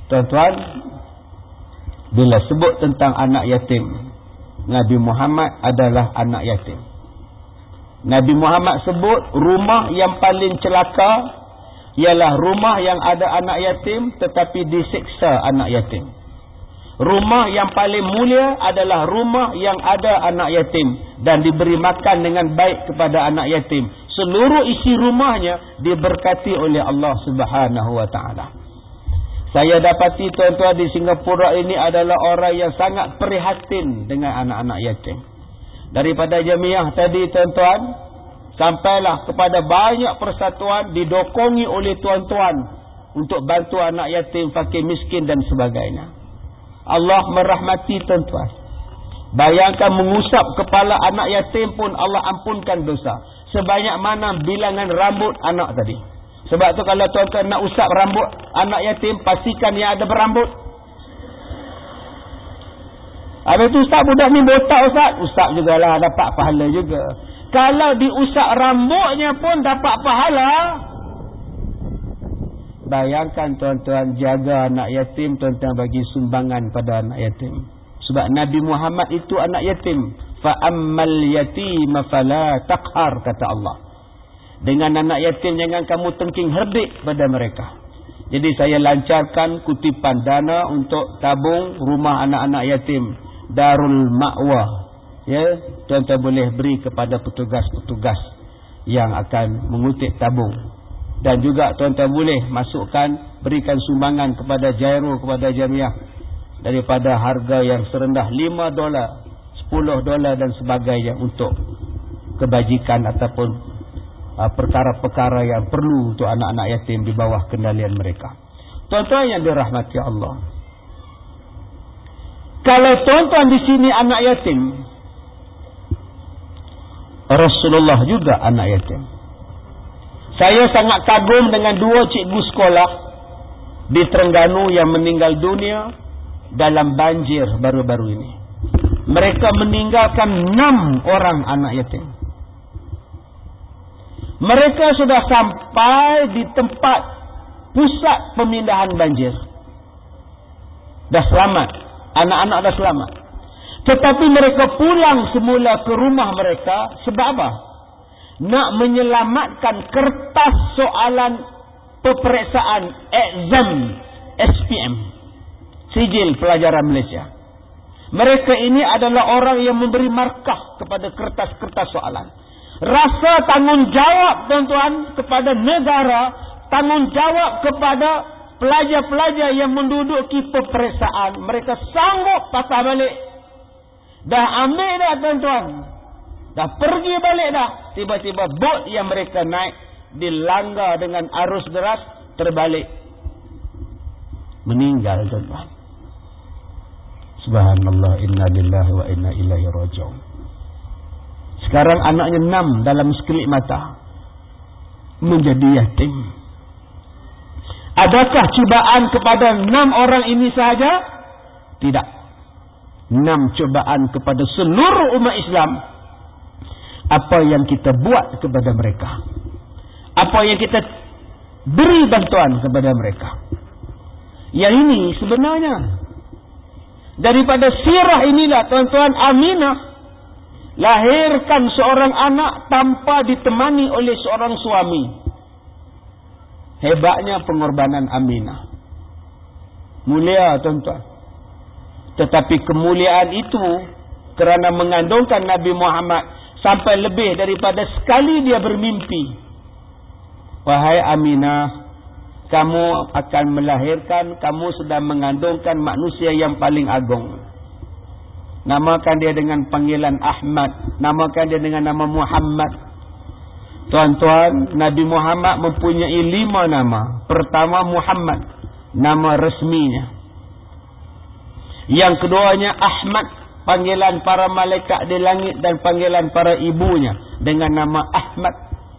Tuan-tuan, bila sebut tentang anak yatim, Nabi Muhammad adalah anak yatim. Nabi Muhammad sebut rumah yang paling celaka ialah rumah yang ada anak yatim tetapi disiksa anak yatim. Rumah yang paling mulia adalah rumah yang ada anak yatim dan diberi makan dengan baik kepada anak yatim. Seluruh isi rumahnya diberkati oleh Allah Subhanahu wa taala. Saya dapati tuan-tuan di Singapura ini adalah orang yang sangat prihatin dengan anak-anak yatim. Daripada jamiah tadi tuan-tuan, sampailah kepada banyak persatuan didokongi oleh tuan-tuan untuk bantu anak yatim, fakir miskin dan sebagainya. Allah merahmati tuan-tuan. Bayangkan mengusap kepala anak yatim pun Allah ampunkan dosa. Sebanyak mana bilangan rambut anak tadi. Sebab tu kalau tuan-tuan nak usap rambut anak yatim, pastikan yang ada berambut. Habis tu ustaz, budak ni botak ustaz. Ustaz jugalah dapat pahala juga. Kalau diusap rambutnya pun dapat pahala. Bayangkan tuan-tuan, jaga anak yatim, tuan-tuan bagi sumbangan pada anak yatim. Sebab Nabi Muhammad itu anak yatim. Fa ammal yatima fala taqhar, kata Allah. Dengan anak yatim jangan kamu tengking herdik pada mereka. Jadi saya lancarkan kutipan dana untuk tabung rumah anak-anak yatim, Darul Ma'wa. Ya, tuan-tuan boleh beri kepada petugas-petugas yang akan mengutip tabung. Dan juga tuan-tuan boleh masukkan, berikan sumbangan kepada Jairo, kepada jamiah daripada harga yang serendah lima dolar, sepuluh dolar dan sebagainya untuk kebajikan ataupun uh, perkara-perkara yang perlu untuk anak-anak yatim di bawah kendalian mereka. Tuan-tuan yang dirahmati Allah, kalau tuan-tuan di sini anak yatim, Rasulullah juga anak yatim. Saya sangat kagum dengan dua cikgu sekolah di Terengganu yang meninggal dunia dalam banjir baru-baru ini. Mereka meninggalkan enam orang anak yatim. Mereka sudah sampai di tempat pusat pemindahan banjir. Dah selamat. Anak-anak dah selamat. Tetapi mereka pulang semula ke rumah mereka. Sebab apa? Nak menyelamatkan kertas soalan peperiksaan exam S P M, Sijil Pelajaran Malaysia. Mereka ini adalah orang yang memberi markah kepada kertas-kertas soalan. Rasa tanggungjawab tuan-tuan kepada negara, tanggungjawab kepada pelajar-pelajar yang menduduki peperiksaan. Mereka sanggup patah balik. Dah ambil dah tuan-tuan. Dah pergi balik dah. Tiba-tiba bot yang mereka naik dilanggar dengan arus deras, terbalik. Meninggal tuan-tuan. Subhanallah, inna lillahi wa inna ilaihi raji'un. Sekarang anaknya enam dalam sekelip mata menjadi yatim. Adakah cubaan kepada enam orang ini sahaja? Tidak. Enam cubaan kepada seluruh umat Islam. Apa yang kita buat kepada mereka, apa yang kita beri bantuan kepada mereka. Yang ini sebenarnya daripada sirah inilah tuan-tuan Aminah lahirkan seorang anak tanpa ditemani oleh seorang suami. Hebatnya pengorbanan Aminah. Mulia tuan-tuan. Tetapi kemuliaan itu kerana mengandungkan Nabi Muhammad, sampai lebih daripada sekali dia bermimpi. Wahai Aminah, kamu akan melahirkan, kamu sedang mengandungkan manusia yang paling agung. Namakan dia dengan panggilan Ahmad. Namakan dia dengan nama Muhammad. Tuan-tuan, Nabi Muhammad mempunyai lima nama. Pertama Muhammad, nama resminya. Yang keduanya Ahmad, panggilan para malaikat di langit dan panggilan para ibunya dengan nama Ahmad.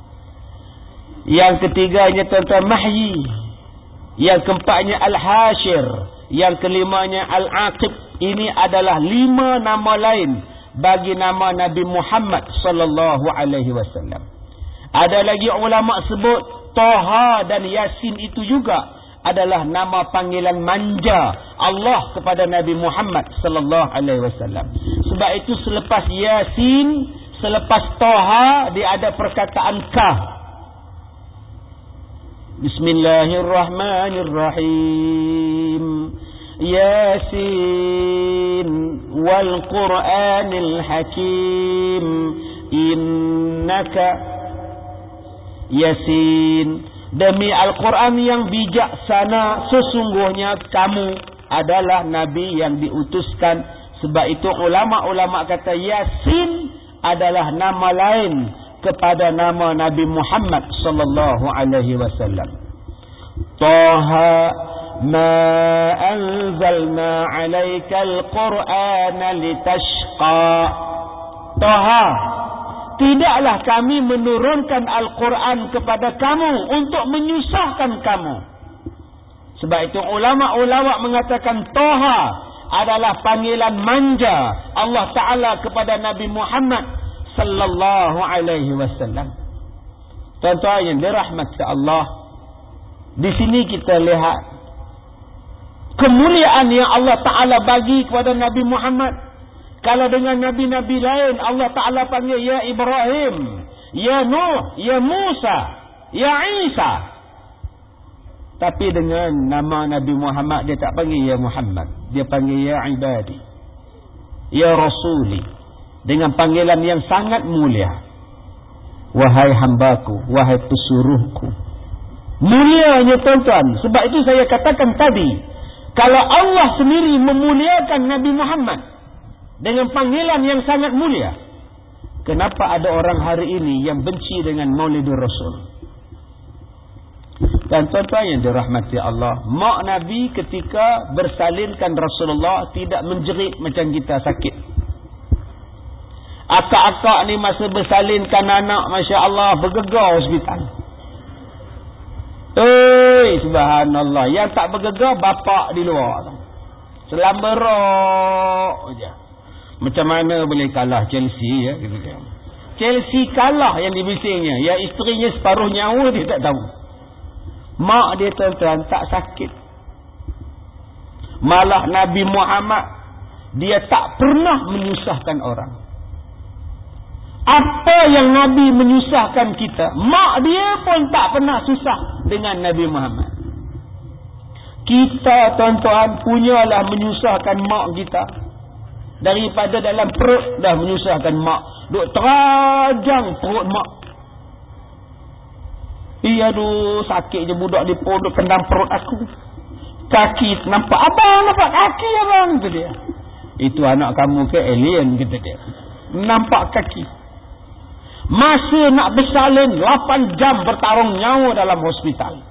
Yang ketiganya tuan-tuan Mahyi. Yang keempatnya Al-Hashir. Yang kelimanya Al-Aqib. Ini adalah lima nama lain bagi nama Nabi Muhammad sallallahu alaihi wasallam. Ada lagi ulama sebut Toha dan Yasin itu juga adalah nama panggilan manja Allah kepada Nabi Muhammad sallallahu alaihi wasallam. Sebab itu selepas Yasin, selepas Taha, dia ada perkataan Kaf. Bismillahirrahmanirrahim. Yasin wal Qur'anil Hakim. Innaka Yasin, demi Al-Quran yang bijaksana, sesungguhnya kamu adalah Nabi yang diutuskan. Sebab itu ulama-ulama kata Yasin adalah nama lain kepada nama Nabi Muhammad sallallahu alaihi wasallam. Taha ma anzalna alaikal Qur'ana litashqa. Taha, tidaklah kami menurunkan Al-Quran kepada kamu untuk menyusahkan kamu. Sebab itu ulama-ulama mengatakan Taha adalah panggilan manja Allah Ta'ala kepada Nabi Muhammad sallallahu alaihi wasallam. Tuan-tuan yang dirahmati Allah, di sini kita lihat kemuliaan yang Allah Ta'ala bagi kepada Nabi Muhammad. Kalau dengan Nabi-Nabi lain Allah Ta'ala panggil Ya Ibrahim, Ya Nuh, Ya Musa, Ya Isa. Tapi dengan nama Nabi Muhammad dia tak panggil Ya Muhammad, dia panggil Ya Ibadi, Ya Rasuli, dengan panggilan yang sangat mulia. Wahai hambaku, wahai pesuruhku. Mulianya tuan-tuan. Sebab itu saya katakan tadi, kalau Allah sendiri memuliakan Nabi Muhammad dengan panggilan yang sangat mulia, kenapa ada orang hari ini yang benci dengan Maulidur Rasul? Dan tuan-tuan yang dirahmati Allah, mak Nabi ketika bersalinkan Rasulullah tidak menjerit macam kita sakit. Akak-akak ni masa bersalinkan anak, Masya Allah, bergegar hospital. Eh, subhanallah. Yang tak bergegar bapak di luar, selama rok je. Macam mana boleh kalah Chelsea, ya? Chelsea kalah yang dibisingnya. Ya, isterinya separuh nyawa dia tak tahu. Mak dia tuan-tuan tak sakit. Malah Nabi Muhammad, dia tak pernah menyusahkan orang. Apa yang Nabi menyusahkan kita, mak dia pun tak pernah susah dengan Nabi Muhammad. Kita tuan-tuan punyalah menyusahkan mak kita. Daripada dalam perut dah menyusahkan mak. Duk terajang perut mak. Iya aduh, sakit je budak di perut, duk kendam perut aku. Kaki nampak, abang nampak kaki abang, kata dia. Itu anak kamu ke alien, kata dia. Nampak kaki. Masa nak bersalin lapan jam bertarung nyawa dalam hospital.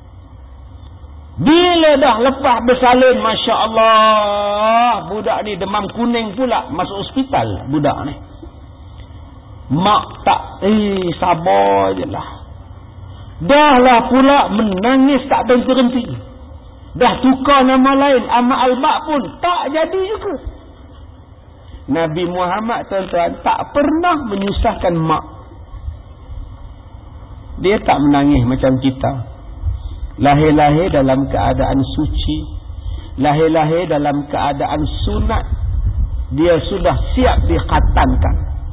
Bila dah lepas bersalin, Masya Allah, budak ni demam kuning pula, masuk hospital budak ni. Mak tak, eh sabar je lah. Dah lah pula menangis tak berhenti-henti. Dah tukar nama lain, Ahmad Al-Baq pun tak jadi juga. Nabi Muhammad tuan-tuan tak pernah menyusahkan mak. Dia tak menangis macam kita. Lahir-lahir dalam keadaan suci, lahir-lahir dalam keadaan sunat, dia sudah siap dikhatankan.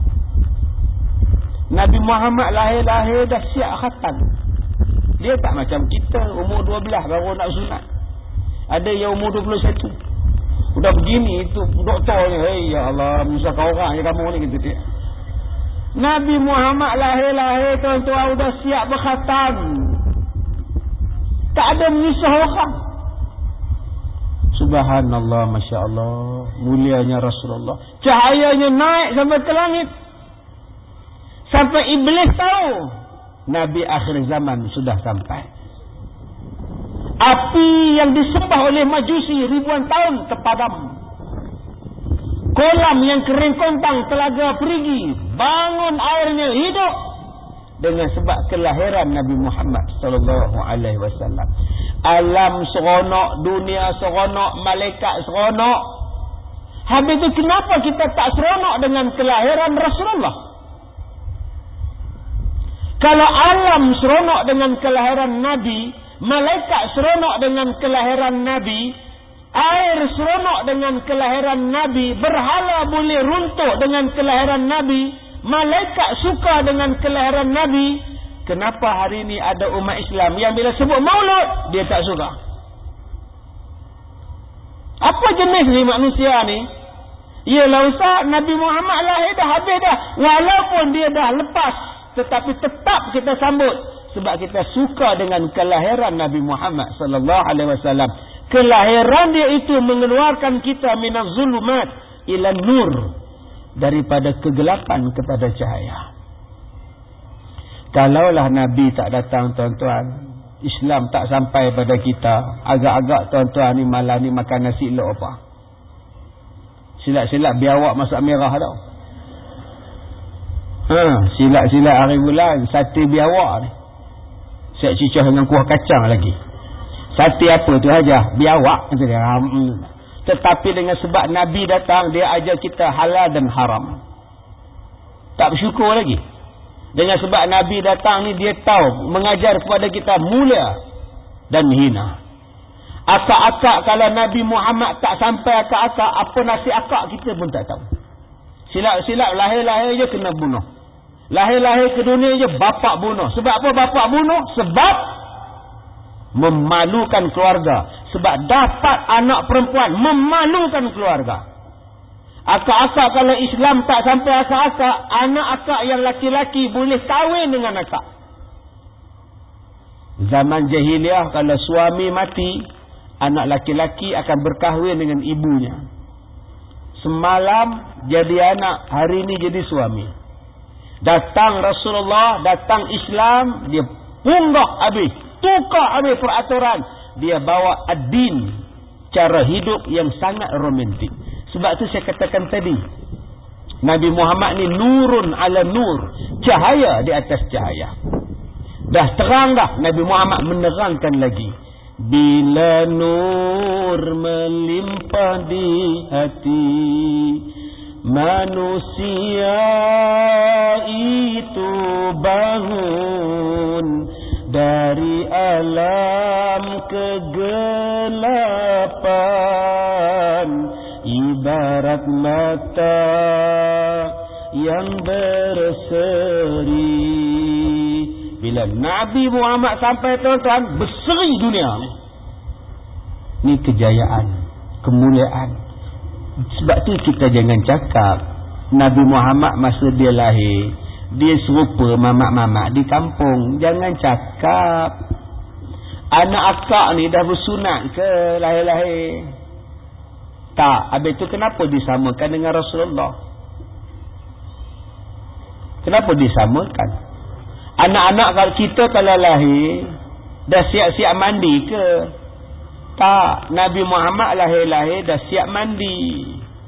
Nabi Muhammad lahir-lahir dah siap khatan. Dia tak macam kita, umur dua belas baru nak sunat. Ada yang umur dua puluh satu. Udah begini, itu doktornya, hey, ya Allah, menyusahkan orang je kamu ni, gitu dia. Nabi Muhammad lahir-lahir tuan-tuan udah siap berkhatan. Tak ada menyusah orang. Subhanallah, Masya Allah, mulianya Rasulullah. Cahayanya naik sampai ke langit. Sampai iblis tahu Nabi akhir zaman sudah sampai. Api yang disembah oleh Majusi ribuan tahun terpadam. Kolam yang kering kontang, telaga perigi, bangun airnya hidup. Dengan sebab kelahiran Nabi Muhammad sallallahu alaihi wasallam. Alam seronok, dunia seronok, malaikat seronok. Habis itu kenapa kita tak seronok dengan kelahiran Rasulullah? Kalau alam seronok dengan kelahiran Nabi, Malaikat seronok dengan kelahiran Nabi, air seronok dengan kelahiran Nabi, berhala boleh runtuh dengan kelahiran Nabi, malaikat suka dengan kelahiran Nabi. Kenapa hari ini ada umat Islam yang bila sebut maulud, dia tak suka? Apa jenis ni manusia ni? Yalah Ustaz, Nabi Muhammad lahir dah, habis dah. Walaupun dia dah lepas, tetapi tetap kita sambut. Sebab kita suka dengan kelahiran Nabi Muhammad sallallahu alaihi wasallam. Kelahiran dia itu mengeluarkan kita minaz zulumat ila nur, daripada kegelapan kepada cahaya. Kalaulah Nabi tak datang, tuan-tuan, Islam tak sampai pada kita, agak-agak tuan-tuan ni malam ni makan nasi elok apa? Silat-silat biawak masak merah tau. Ha, silat-silat hari bulan, sate biawak ni. Siap cicah dengan kuah kacang lagi. Sate apa tu aja? Biawak. Tetapi dengan sebab Nabi datang, dia ajar kita halal dan haram. Tak bersyukur lagi. Dengan sebab Nabi datang ni, dia tahu mengajar kepada kita mulia dan hina. Akak-akak, kalau Nabi Muhammad tak sampai akak-akak, apa nasi akak kita pun tak tahu. Silap-silap lahir-lahir je kena bunuh. Lahir-lahir ke dunia je bapak bunuh. Sebab apa bapak bunuh? Sebab memalukan keluarga. Sebab dapat anak perempuan, memalukan keluarga. Akak-akak, kalau Islam tak sampai akak-akak, anak akak yang laki-laki boleh kahwin dengan akak. Zaman jahiliah, kalau suami mati, anak laki-laki akan berkahwin dengan ibunya. Semalam jadi anak, hari ini jadi suami. Datang Rasulullah, datang Islam, dia punggah habis, tukar habis peraturan. Dia bawa ad-din, cara hidup yang sangat romantik. Sebab tu saya katakan tadi, Nabi Muhammad ni nurun ala nur, cahaya di atas cahaya. Dah terang dah, Nabi Muhammad menerangkan lagi. Bila nur melimpah di hati manusia itu bangun dari alam kegelapan, ibarat mata yang berseri. Bila Nabi Muhammad sampai, tuan-tuan, berseri dunia ni. Ini kejayaan, kemuliaan. Sebab tu kita jangan cakap Nabi Muhammad masa dia lahir, dia serupa mamak-mamak di kampung. Jangan cakap. Anak akak ni dah bersunat ke lahir-lahir? Tak. Habis tu kenapa disamakan dengan Rasulullah? Kenapa disamakan? Anak-anak kita kalau lahir dah siap-siap mandi ke? Tak. Nabi Muhammad lahir-lahir dah siap mandi.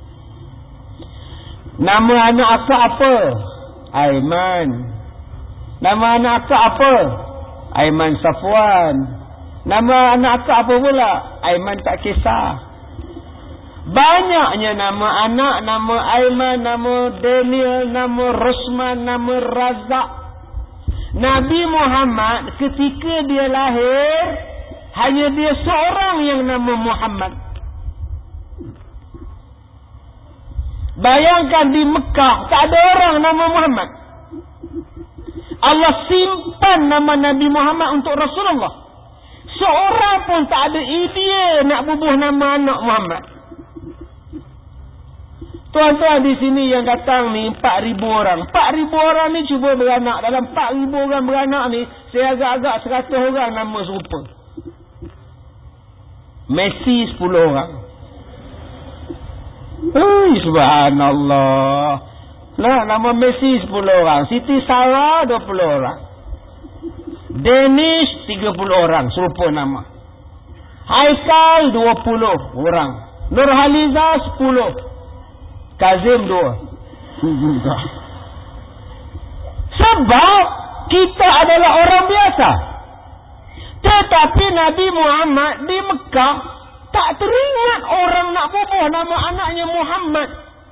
Nama anak akak apa? Aiman. Nama anak akak apa? Aiman Safwan. Nama anak akak apa pula? Aiman tak kisah. Banyaknya nama anak, nama Aiman, nama Daniel, nama Rosman, nama Razak. Nabi Muhammad ketika dia lahir, hanya dia seorang yang nama Muhammad. Bayangkan di Mekah tak ada orang nama Muhammad. Allah simpan nama Nabi Muhammad untuk Rasulullah. Seorang pun tak ada idea nak bubuh nama anak Muhammad. Tuan-tuan di sini yang datang ni empat ribu orang. empat ribu orang ni cuba beranak. Dalam empat ribu orang beranak ni, saya agak-agak seratus orang nama serupa. Messi sepuluh orang. Hei, subhanallah. Lah, nama Messi sepuluh orang. Siti Sarah dua puluh orang. Danish tiga puluh orang serupa nama. Haikal dua puluh orang. Nurhaliza sepuluh. Kazim dua. Sebab kita adalah orang biasa. Tetapi Nabi Muhammad di Mekah tak teringat orang nak bubuh nama anaknya Muhammad.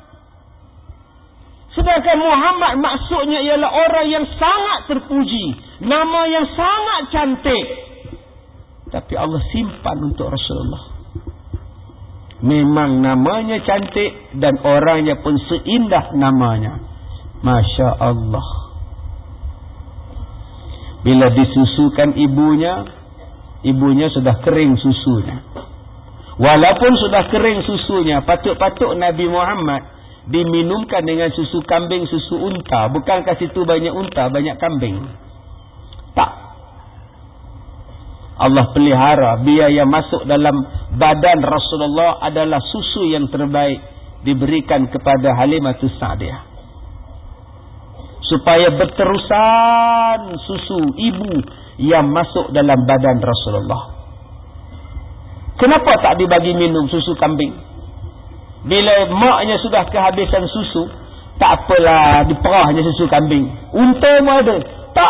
Sedangkan Muhammad maksudnya ialah orang yang sangat terpuji, nama yang sangat cantik. Tapi Allah simpan untuk Rasulullah. Memang namanya cantik dan orangnya pun seindah namanya. Masya Allah. Bila disusukan ibunya, ibunya sudah kering susunya. Walaupun sudah kering susunya, patut-patut Nabi Muhammad diminumkan dengan susu kambing, susu unta. Bukankah situ banyak unta, banyak kambing? Tak. Allah pelihara biar yang masuk dalam badan Rasulullah adalah susu yang terbaik diberikan kepada Halimatus Sa'diyah, supaya berterusan susu ibu yang masuk dalam badan Rasulullah. Kenapa tak dibagi minum susu kambing? Bila maknya sudah kehabisan susu, tak apalah diperahnya susu kambing. Unta pun ada. Tak.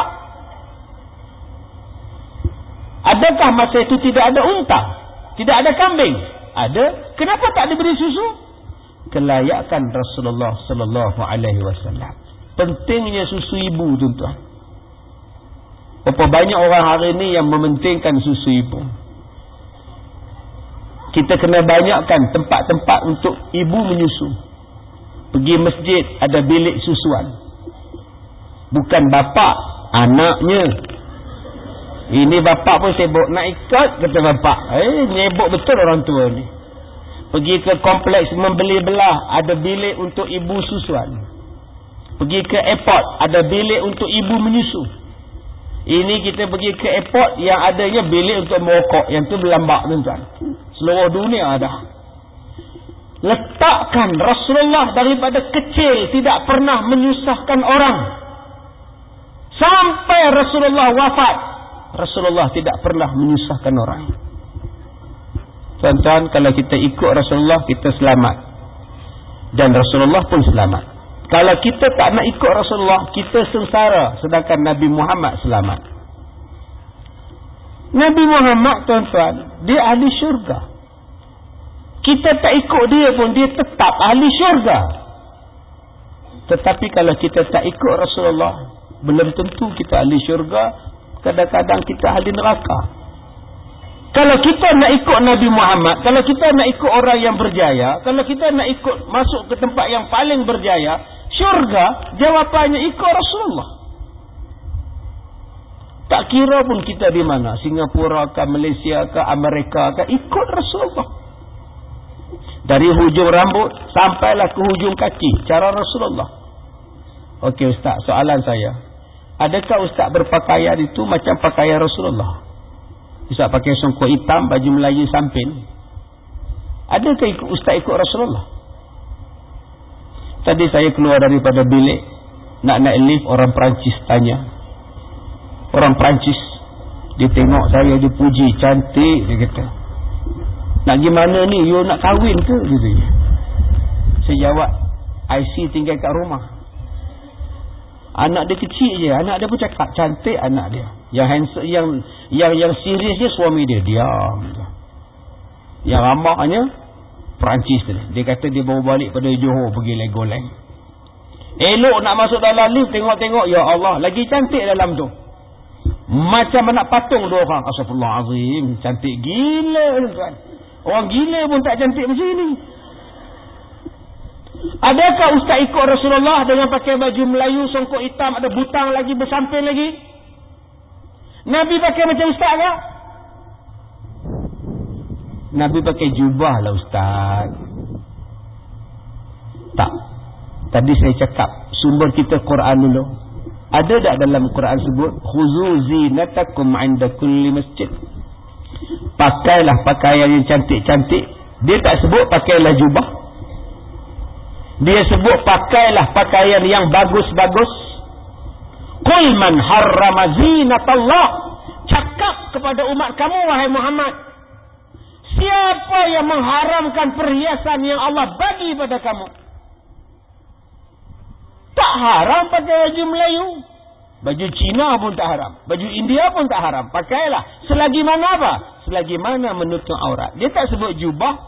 Adakah masa itu tidak ada unta? Tidak ada kambing? Ada. Kenapa tak diberi susu? Kelayakan Rasulullah sallallahu alaihi wasallam. Pentingnya susu ibu, tuan-tuan. Berapa banyak orang hari ini yang mementingkan susu ibu. Kita kena banyakkan tempat-tempat untuk ibu menyusu. Pergi masjid, ada bilik susuan. Bukan bapa, anaknya. Ini bapak pun sibuk nak ikut, kata bapak. Eh, nyebuk betul orang tua ni. Pergi ke kompleks membeli belah, ada bilik untuk ibu susuan. Pergi ke airport, ada bilik untuk ibu menyusu. Ini kita pergi ke airport yang adanya bilik untuk merokok, yang tu berlambak, tuan-tuan. Seluruh dunia ada. Letakkan Rasulullah daripada kecil tidak pernah menyusahkan orang. Sampai Rasulullah wafat, Rasulullah tidak pernah menyusahkan orang. Tuan-tuan, kalau kita ikut Rasulullah, kita selamat. Dan Rasulullah pun selamat. Kalau kita tak nak ikut Rasulullah, kita sengsara. Sedangkan Nabi Muhammad selamat. Nabi Muhammad, tuan-tuan, dia ahli syurga. Kita tak ikut dia pun, dia tetap ahli syurga. Tetapi kalau kita tak ikut Rasulullah, belum tentu kita ahli syurga. Kadang-kadang kita ahli neraka. Kalau kita nak ikut Nabi Muhammad, kalau kita nak ikut orang yang berjaya, kalau kita nak ikut masuk ke tempat yang paling berjaya, syurga, jawapannya ikut Rasulullah. Tak kira pun kita di mana, Singapura ke, Malaysia ke, Amerika ke, ikut Rasulullah. Dari hujung rambut sampailah ke hujung kaki, cara Rasulullah. Okey Ustaz, soalan saya, adakah Ustaz berpakaian itu macam pakaian Rasulullah? Ustaz pakai songkok hitam, baju Melayu samping. Adakah ikut Ustaz ikut Rasulullah? Tadi saya keluar daripada bilik, nak naik lift, orang Perancis tanya. Orang Perancis, dia tengok saya, dia puji, cantik, dia kata. Nak gimana ni, you nak kahwin ke? Gitu. Saya jawab, I C tinggal kat rumah. Anak dia kecil je, anak dia pun cakap cantik anak dia. Yang handsome, yang yang yang serius je suami dia, diam. Yang ramahnya Perancis tu. Dia kata dia bawa balik pada Johor pergi Legoland. Elok nak masuk dalam lift, tengok-tengok, ya Allah, lagi cantik dalam tu. Macam anak patung dua orang. Astagfirullahalazim, cantik gila tuan. Orang gila pun tak cantik macam ni. Adakah Ustaz ikut Rasulullah dengan pakai baju Melayu, songkok hitam, ada butang lagi, bersamping lagi? Nabi pakai macam Ustaz ke? Nabi pakai jubah lah Ustaz. Tak. Tadi saya cakap, sumber kita Quran dulu. Ada tak dalam Quran sebut, khuzu zinatakum 'inda kulli masjid? Pakailah pakaian yang cantik-cantik. Dia tak sebut pakailah jubah. Dia sebut pakailah pakaian yang bagus-bagus. Qul man harrama zinatallah. Cakap kepada umat kamu, wahai Muhammad, siapa yang mengharamkan perhiasan yang Allah bagi pada kamu? Tak haram pakai baju Melayu. Baju Cina pun tak haram. Baju India pun tak haram. Pakailah. Selagi mana apa? Selagi mana menutup aurat. Dia tak sebut jubah.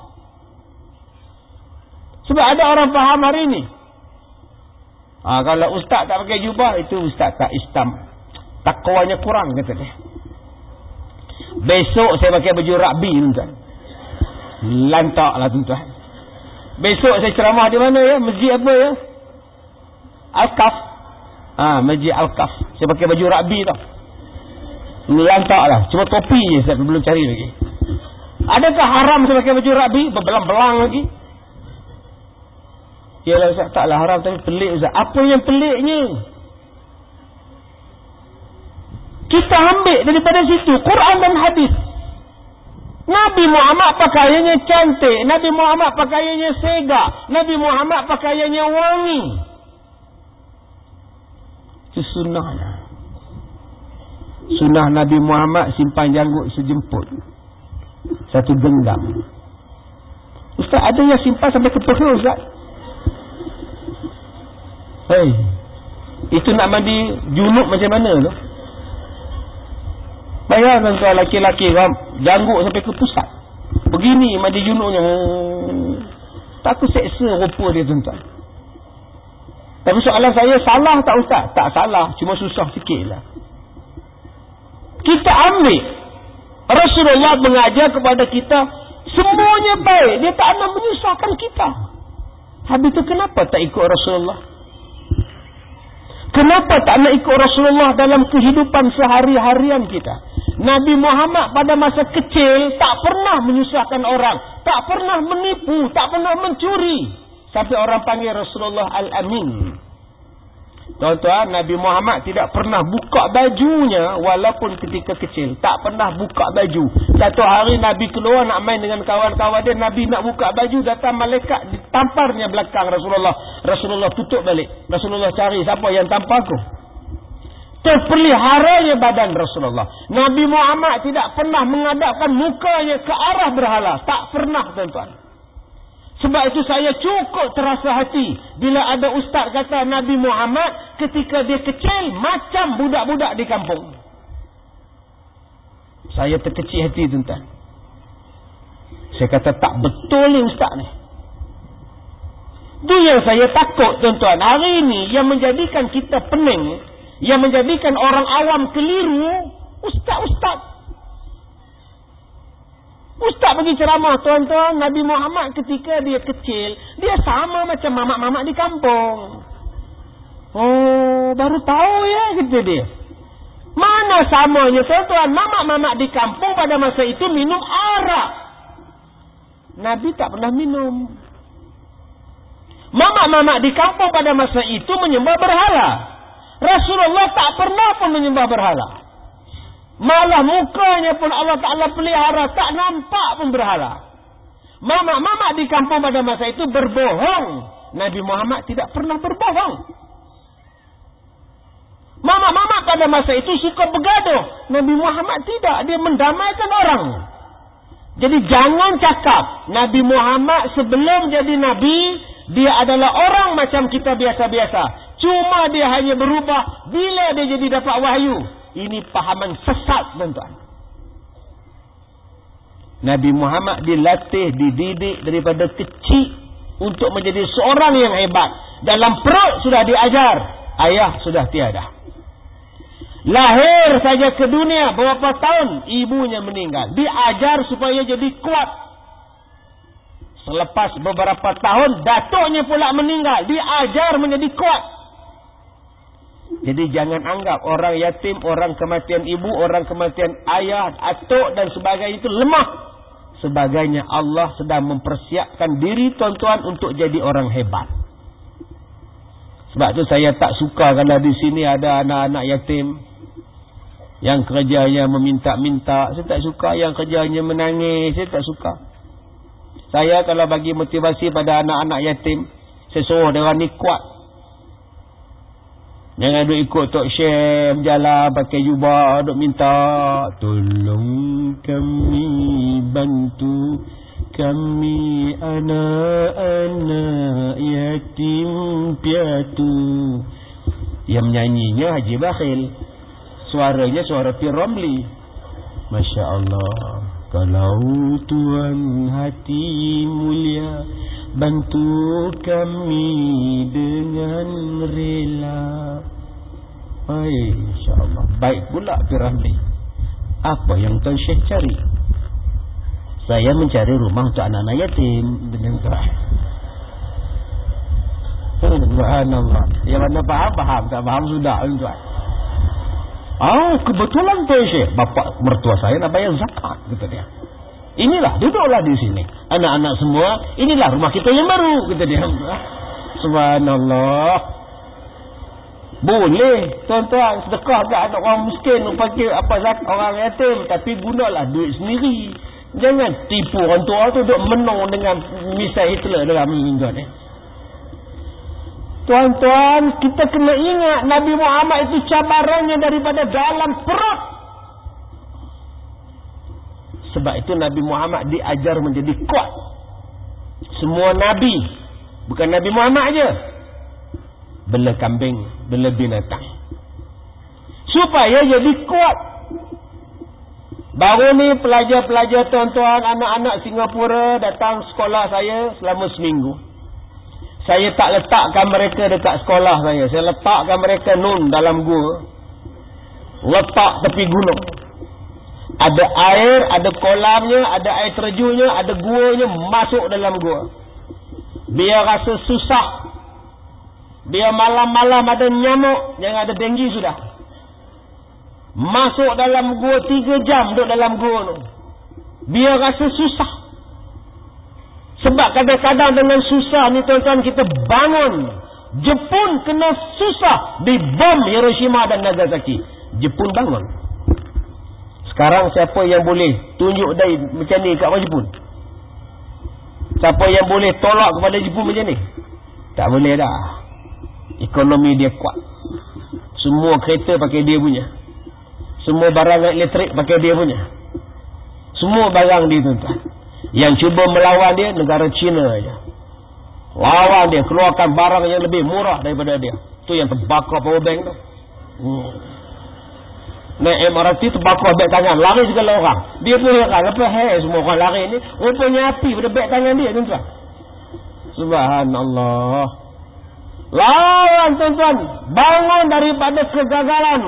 Sebab ada orang faham hari ini. Ha, kalau ustaz tak pakai jubah, itu ustaz tak Islam. Takwanya kurang, kata dia. Besok saya pakai baju rugby tuan-tuan. Lantaklah tuan-tuan. Besok saya ceramah di mana ya? Masjid apa ya? Al-Kaf. Ah, Masjid Al-Kaf. Saya pakai baju rugby tau. Lantaklah. Cuma topi je saya belum cari lagi. Adakah haram saya pakai baju rugby? Berbelang-belang lagi. Yalah Ustaz, taklah haram tapi pelik Ustaz. Apa yang peliknya? Kita ambil daripada situ Quran dan hadis. Nabi Muhammad pakaiannya cantik, Nabi Muhammad pakaiannya segak, Nabi Muhammad pakaiannya wangi. Itu sunnahnya. Sunnah Nabi Muhammad simpan janggut sejemput, satu genggam. Ustaz, ada yang simpan sampai ke perut Ustaz. Hei, itu nak mandi junub macam mana tu? Bayangkan tuan laki-laki janggut sampai ke pusat. Begini mandi junubnya. Tak aku seksa rupa dia tuan-tuan. Tapi soalan saya, salah tak Ustaz? Tak salah, cuma susah sikit lah. Kita ambil Rasulullah mengajar kepada kita semuanya baik. Dia tak nak menyusahkan kita. Habis itu kenapa tak ikut Rasulullah? Kenapa tak nak ikut Rasulullah dalam kehidupan sehari-harian kita? Nabi Muhammad pada masa kecil tak pernah menyusahkan orang, tak pernah menipu, tak pernah mencuri, sampai orang panggil Rasulullah Al-Amin. Tuan-tuan, Nabi Muhammad tidak pernah buka bajunya walaupun ketika kecil. Tak pernah buka baju. Satu hari Nabi keluar nak main dengan kawan-kawan dia, Nabi nak buka baju, datang malaikat ditamparnya belakang Rasulullah. Rasulullah tutup balik. Rasulullah cari siapa yang tampar aku. Terpeliharanya badan Rasulullah. Nabi Muhammad tidak pernah menghadapkan mukanya ke arah berhala. Tak pernah tuan-tuan. Sebab itu saya cukup terasa hati bila ada ustaz kata Nabi Muhammad ketika dia kecil macam budak-budak di kampung. Saya terkecil hati tuan-tuan. Saya kata tak betul ni ustaz ni. Itu yang saya takut tuan-tuan. Hari ini yang menjadikan kita pening, yang menjadikan orang awam keliru, ustaz-ustaz. Ustaz bagi ceramah tuan-tuan, Nabi Muhammad ketika dia kecil, dia sama macam mamak-mamak di kampung. Oh, baru tahu ya, kata dia. Mana samanya tuan-tuan, mamak-mamak di kampung pada masa itu minum arak. Nabi tak pernah minum. Mamak-mamak di kampung pada masa itu menyembah berhala. Rasulullah tak pernah pun menyembah berhala. Malah mukanya pun Allah Ta'ala pelihara, tak nampak pun berhala. Mamak-mamak di kampung pada masa itu berbohong. Nabi Muhammad tidak pernah berbohong. Mamak-mamak pada masa itu suka bergaduh. Nabi Muhammad tidak, dia mendamaikan orang. Jadi jangan cakap Nabi Muhammad sebelum jadi Nabi, dia adalah orang macam kita biasa-biasa. Cuma dia hanya berubah bila dia jadi dapat wahyu. Ini pahaman sesat tuan-tuan. Nabi Muhammad dilatih, dididik daripada kecil untuk menjadi seorang yang hebat. Dalam perut sudah diajar, ayah sudah tiada. Lahir saja ke dunia beberapa tahun, ibunya meninggal. Diajar supaya jadi kuat. Selepas beberapa tahun, datuknya pula meninggal. Diajar menjadi kuat. Jadi jangan anggap orang yatim, orang kematian ibu, orang kematian ayah, atuk dan sebagainya itu lemah. Sebagainya Allah sedang mempersiapkan diri tuan-tuan untuk jadi orang hebat. Sebab itu saya tak suka kalau di sini ada anak-anak yatim yang kerjanya meminta-minta. Saya tak suka yang kerjanya menangis. Saya tak suka. Saya kalau bagi motivasi pada anak-anak yatim, saya suruh mereka ni kuat. Jangan duk ikut Tok Syekh berjalan pakai jubah duk minta tolong kami, bantu kami anak-anak yatim piatu. Yang menyanyinya Haji Bakhil, suaranya suara P. Ramlee. Masya Allah. Kalau Tuhan hati mulia, bantu kami dengan rela. Hai, insya-Allah. Baik pula P. Ramlee. Apa yang Tuan Syekh cari? Saya mencari rumah untuk anak-anak yatim. Dengan tuan. Subhanallah. Yang mana faham, faham. Tak faham sudah tuan. Oh, kebetulan Tuan Syekh, bapak mertua saya nak bayar zakat, kata dia. Inilah, duduklah di sini. Anak-anak semua, inilah rumah kita yang baru, kata dia. Subhanallah. Boleh, tuan-tuan, sedekah ke anak orang miskin, pakai apa zakat orang yatim, tapi gunalah duit sendiri. Jangan tipu orang tua tu duk menung dengan misal Hitler dalam tuan eh. Tuan-tuan, kita kena ingat Nabi Muhammad itu cabarannya daripada dalam perut. Sebab itu Nabi Muhammad diajar menjadi kuat. Semua Nabi, bukan Nabi Muhammad aja, bela kambing, bela binatang, supaya jadi kuat. Baru ni pelajar-pelajar tuan-tuan, anak-anak Singapura datang sekolah saya selama seminggu. Saya tak letakkan mereka dekat sekolah saya. Saya letakkan mereka nun dalam gua. Letak tepi gunung. Ada air, ada kolamnya, ada air terjunnya, ada guanya, masuk dalam gua. Biar rasa susah. Biar malam-malam ada nyamuk, jangan ada denggi sudah. Masuk dalam gua tiga jam, duduk dalam gua tu. Biar rasa susah. Sebab kadang-kadang dengan susah ni tuan-tuan kita bangun. Jepun kena susah di bom Hiroshima dan Nagasaki. Jepun bangun. Sekarang siapa yang boleh tunjuk dari macam ni kat orang Jepun? Siapa yang boleh tolak kepada Jepun macam ni? Tak boleh dah. Ekonomi dia kuat. Semua kereta pakai dia punya. Semua barang elektrik pakai dia punya. Semua barang dia tuan-tuan. Yang cuba melawan dia negara China aja. Lawan dia, keluarkan barang yang lebih murah daripada dia. Tu yang terbakar power bank tu. Hmm. Naik M R T terbakar beg tangan, lari segala orang. Dia pun heran, apa hai semua orang lari ni? Rupanya api pada beg tangan dia tuan-tuan. Subhanallah. Lawan tuan-tuan, bangun daripada kegagalan.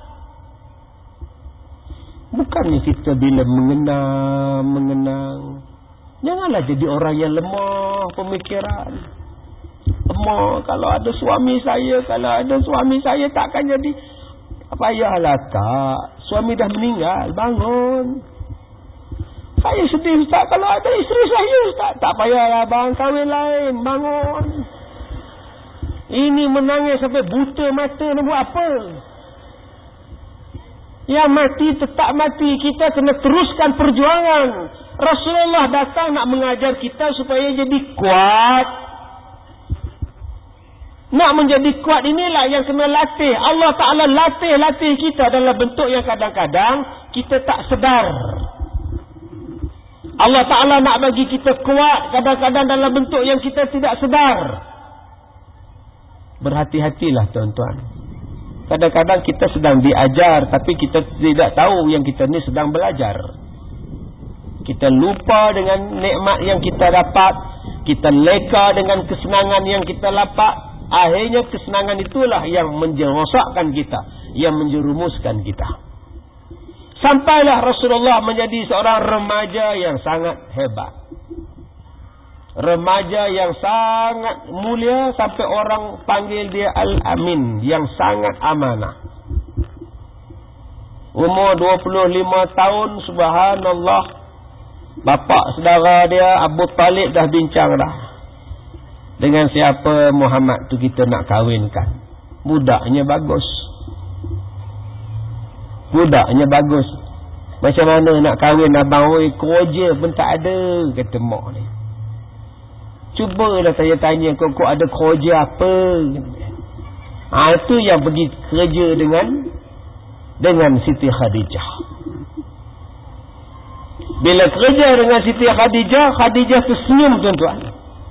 Bukannya kita bila mengenang, mengenang. Janganlah jadi orang yang lemah pemikiran. Lemah, kalau ada suami saya, kalau ada suami saya takkan jadi. Payahlah tak. Suami dah meninggal, bangun. Saya sedih Ustaz, kalau ada isteri saya Ustaz. Tak payahlah bang, kahwin lain, bangun. Ini menangis sampai buta mata nak buat apa? Yang mati tetap mati. Kita kena teruskan perjuangan. Rasulullah datang nak mengajar kita supaya jadi kuat. Nak menjadi kuat inilah yang kena latih. Allah Ta'ala latih-latih kita dalam bentuk yang kadang-kadang kita tak sedar. Allah Ta'ala nak bagi kita kuat kadang-kadang dalam bentuk yang kita tidak sedar. Berhati-hatilah tuan-tuan. Kadang-kadang kita sedang diajar tapi kita tidak tahu yang kita ni sedang belajar. Kita lupa dengan nikmat yang kita dapat. Kita leka dengan kesenangan yang kita dapat. Akhirnya kesenangan itulah yang menjerosakkan kita, yang menjerumuskan kita. Sampailah Rasulullah menjadi seorang remaja yang sangat hebat. Remaja yang sangat mulia sampai orang panggil dia Al-Amin, yang sangat amanah. Umur dua puluh lima tahun, subhanallah. Bapa saudara dia Abu Talib dah bincang dah. Dengan siapa Muhammad tu kita nak kahwinkan. Budaknya bagus. Budaknya bagus. Macam mana nak kahwin abang? Oi, kerja pun tak ada, kata mak ni. Cubalah saya tanya kau, kau ada kerja apa? Ha, itu yang pergi kerja dengan dengan Siti Khadijah. Bila kerja dengan Siti Khadijah, Khadijah tersenyum tuan-tuan.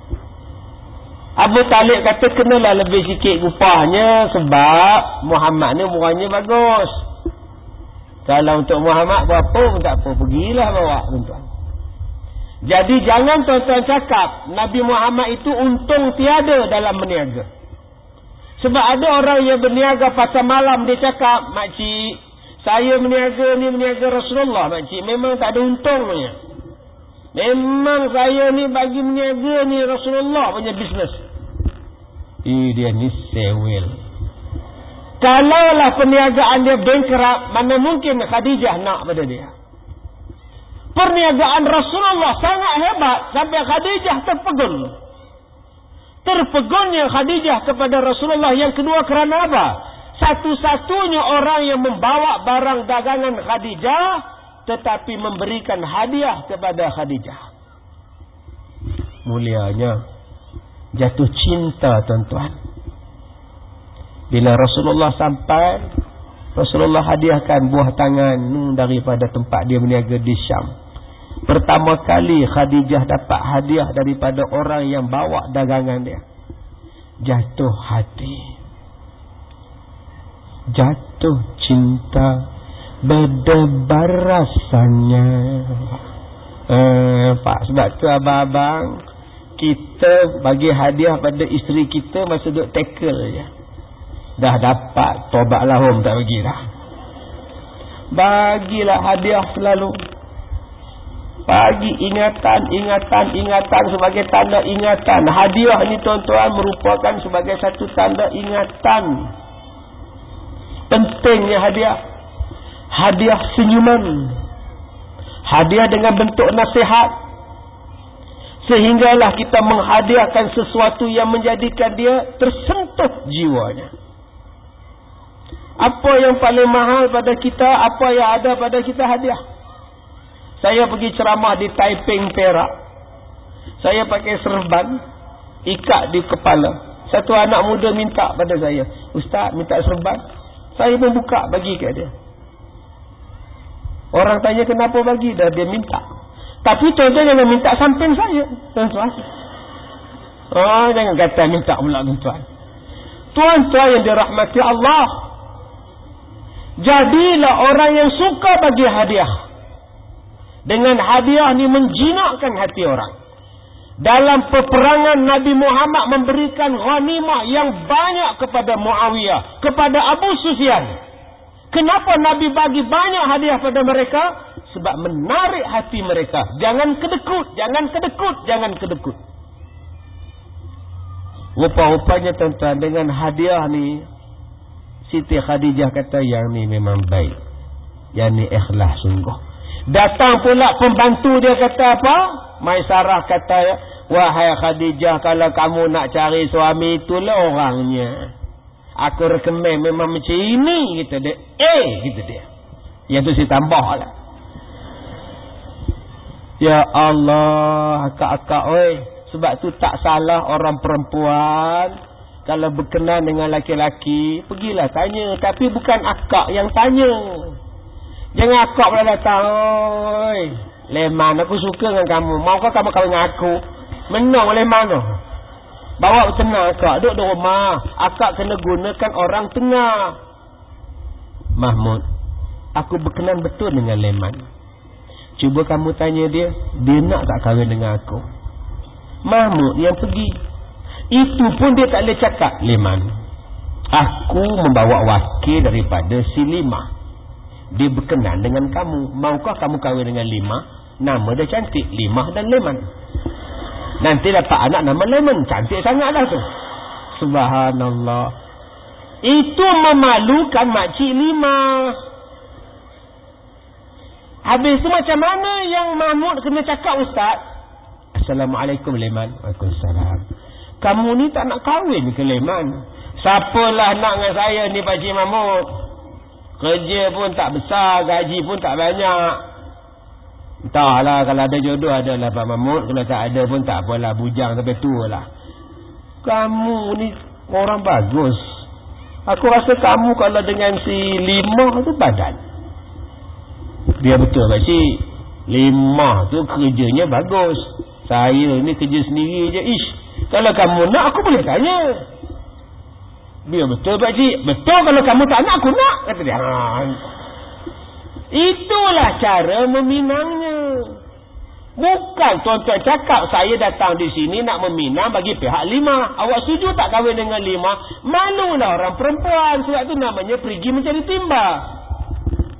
Abu Talib kata kenalah lebih sikit upahnya sebab Muhammad ni murahnya bagus. Kalau untuk Muhammad berapa pun tak apa, pergilah bawa tuan-tuan. Jadi jangan tuan-tuan cakap Nabi Muhammad itu untung tiada dalam berniaga. Sebab ada orang yang berniaga pasal malam dia cakap, makcik, Saya meniaga ni meniaga Rasulullah, makcik. Memang tak ada untungnya. Memang saya ni bagi meniaga ni Rasulullah punya bisnes. Eh, dia ni sewel. Kalaulah perniagaan dia bankrupt, mana mungkin Khadijah nak pada dia. Perniagaan Rasulullah sangat hebat sampai Khadijah terpegun. Terpegunnya Khadijah kepada Rasulullah. Yang kedua kerana apa? Satu-satunya orang yang membawa barang dagangan Khadijah tetapi memberikan hadiah kepada Khadijah. Mulianya jatuh cinta, tuan-tuan. Bila Rasulullah sampai, Rasulullah hadiahkan buah tangan daripada tempat dia berniaga di Syam. Pertama kali Khadijah dapat hadiah daripada orang yang bawa dagangan dia. Jatuh hati, jatuh cinta, berdebar rasanya. Eh, Pak, sebab tu abang-abang, kita bagi hadiah pada isteri kita masa duduk tackle je. Dah dapat, tobatlah home, tak bagi dah. Bagilah hadiah selalu. Bagi ingatan, ingatan, ingatan sebagai tanda ingatan. Hadiah ni tuan-tuan merupakan sebagai satu tanda ingatan. Pentingnya hadiah. Hadiah senyuman. Hadiah dengan bentuk nasihat. Sehinggalah kita menghadiahkan sesuatu yang menjadikan dia tersentuh jiwanya. Apa yang paling mahal pada kita, apa yang ada pada kita, hadiah. Saya pergi ceramah di Taiping, Perak. Saya pakai serban, ikat di kepala. Satu anak muda minta pada saya, "Ustaz, minta serban." Saya pun buka bagi kat dia. Orang tanya kenapa bagi, dah dia minta. Tapi tuan-tuan jangan minta samping saya, tuan-tuan. Oh, jangan kata minta pula, tuan-tuan. Tuan-tuan yang dirahmati Allah, jadilah orang yang suka bagi hadiah. Dengan hadiah ni menjinakkan hati orang. Dalam peperangan Nabi Muhammad memberikan ghanimah yang banyak kepada Muawiyah, kepada Abu Sufyan. Kenapa Nabi bagi banyak hadiah pada mereka? Sebab menarik hati mereka. Jangan kedekut, jangan kedekut, jangan kedekut. Rupa-rupanya tuan-tuan, dengan hadiah ni, Siti Khadijah kata yang ni memang baik. Yang ni ikhlas sungguh. Datang pula pembantu dia kata apa? Maisarah kata, "Wahai Khadijah, kalau kamu nak cari suami, itulah orangnya. Aku rekomen memang macam ini," kata dia. Eh, kata dia. Yang tu saya tambah lah. Ya Allah, akak-akak, oi. Sebab tu tak salah orang perempuan kalau berkenan dengan laki-laki, pergilah tanya. Tapi bukan akak yang tanya. Jangan akak pula datang, oi, Leman, aku suka dengan kamu. Maukah kamu kahwin dengan aku? Menang Leman tu. Bawa tenang akak, duduk di rumah. Akak kena gunakan orang tengah. Mahmud, aku berkenan betul dengan Leman. Cuba kamu tanya dia, dia nak tak kahwin dengan aku? Mahmud yang pergi. Itu pun dia tak boleh cakap, Leman, aku membawa wakil daripada si Limah. Dia berkenan dengan kamu. Maukah kamu kahwin dengan Limah? Nama dia cantik, Limah dan Leman. Nanti dapat anak nama Leman. Cantik sangatlah tu. Subhanallah. Itu memalukan makcik Limah. Habis tu macam mana yang Mahmud kena cakap, Ustaz? Assalamualaikum Leman. Waalaikumsalam. Kamu ni tak nak kahwin ke Leman? Siapalah nak dengan saya ni Pakcik Mahmud? Kerja pun tak besar, gaji pun tak banyak. Entahlah, kalau ada jodoh adalah Pak Mahmud. Kalau tak ada pun tak apalah, bujang sampai tua lah. Kamu ni orang bagus. Aku rasa kamu kalau dengan si Limah tu badan. Dia betul Pakcik. Limah tu kerjanya bagus. Saya ni kerja sendiri je. Ish, kalau kamu nak aku boleh tanya. Dia betul Pakcik. Betul, kalau kamu tak nak aku nak, kata dia. Ha. Itulah cara meminangnya. Bukan tuan-tuan cakap saya datang di sini nak meminang bagi pihak Limah. Awak setuju tak kahwin dengan Limah? Malulah orang perempuan. Sebab tu namanya pergi mencari timba.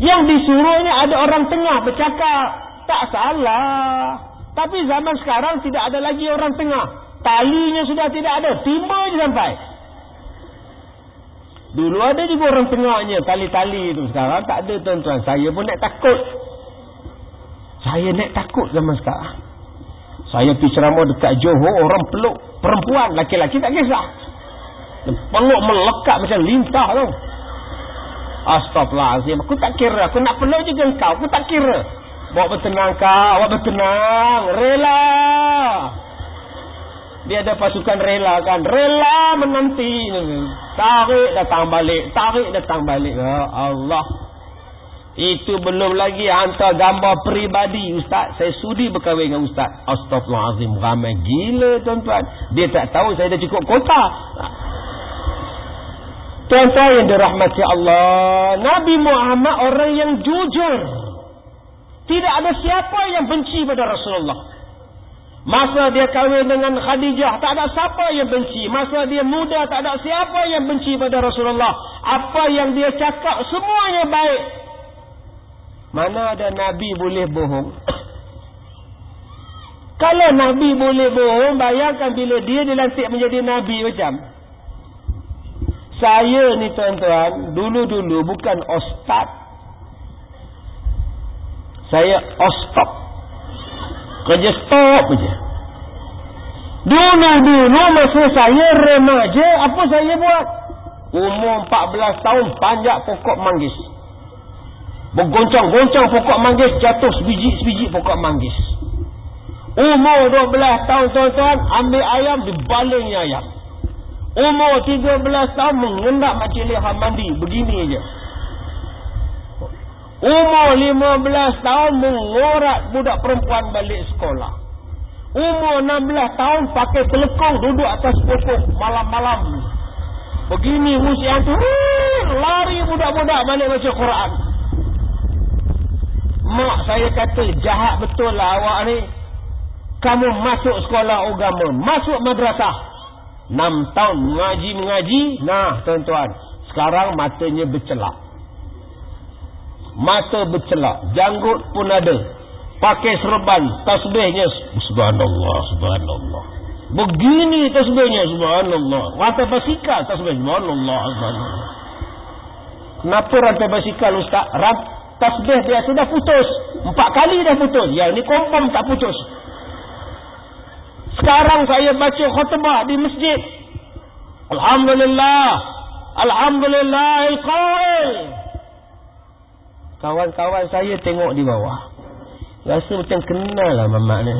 Yang disuruhnya ada orang tengah bercakap. Tak salah. Tapi zaman sekarang tidak ada lagi orang tengah. Talinya sudah tidak ada. Timba je sampai. Dulu ada juga orang tengahnya. Tali-tali itu. Sekarang tak ada tuan-tuan. Saya pun nak takut. Saya nak takut zaman sekarang. Saya pergi ceramah dekat Johor. Orang peluk perempuan. Laki-laki tak kisah. Peluk melekat macam lintah tu. Astaghfirullahaladzim. Aku tak kira. Aku nak peluk juga engkau. Aku tak kira. Bawa bertenang kau. Bawa bertenang. Rela. Dia ada pasukan rela kan. Rela menanti. Tarik datang balik. Tarik datang balik. Ya Allah. Itu belum lagi hantar gambar peribadi. Ustaz, saya sudi berkahwin dengan Ustaz. Astaghfirullahaladzim. Ramai gila tuan-tuan. Dia tak tahu saya dah cukup kota. Tuan-tuan yang dirahmati Allah, Nabi Muhammad orang yang jujur. Tidak ada siapa yang benci pada Rasulullah. Masa dia kahwin dengan Khadijah, tak ada siapa yang benci. Masa dia muda, tak ada siapa yang benci pada Rasulullah. Apa yang dia cakap, semuanya baik. Mana ada Nabi boleh bohong? Kalau Nabi boleh bohong, bayangkan bila dia dilantik menjadi Nabi macam. Saya ni tuan-tuan, dulu-dulu bukan ustaz. Saya ostop. Kerja stop je. Dulu-dulu masa saya remaja, apa saya buat? Umur empat belas tahun, panjat pokok manggis. Bergoncang-goncang pokok manggis, jatuh sebiji-sebiji pokok manggis. Umur dua belas tahun tuan-tuan, ambil ayam, dibalingnya ayam. Umur tiga belas tahun mengendak Makcik Leha mandi. Begini je. Umur lima belas tahun mengorak budak perempuan balik sekolah. Umur enam belas tahun pakai telekong duduk atas pokok malam-malam. Begini musik hantu. Lari budak-budak balik baca Quran. Mak saya kata, jahat betul lah awak ni. Kamu masuk sekolah agama, masuk madrasah. Enam tahun mengaji-mengaji. Nah tuan-tuan, sekarang matanya bercelak. Mata bercelak. Janggut pun ada. Pakai serban. Tasbihnya subhanallah, subhanallah. Begini tasbihnya subhanallah. Rantai basikal tasbih subhanallah, subhanallah. Kenapa rantai basikal ustaz? Rant tasbih dia sudah putus. Empat kali dah putus. Yang ini confirm tak putus. Sekarang saya baca khutbah di masjid. Alhamdulillah. Alhamdulillah al-qail. Kawan-kawan saya tengok di bawah. Rasa macam kenal lah mamak ni.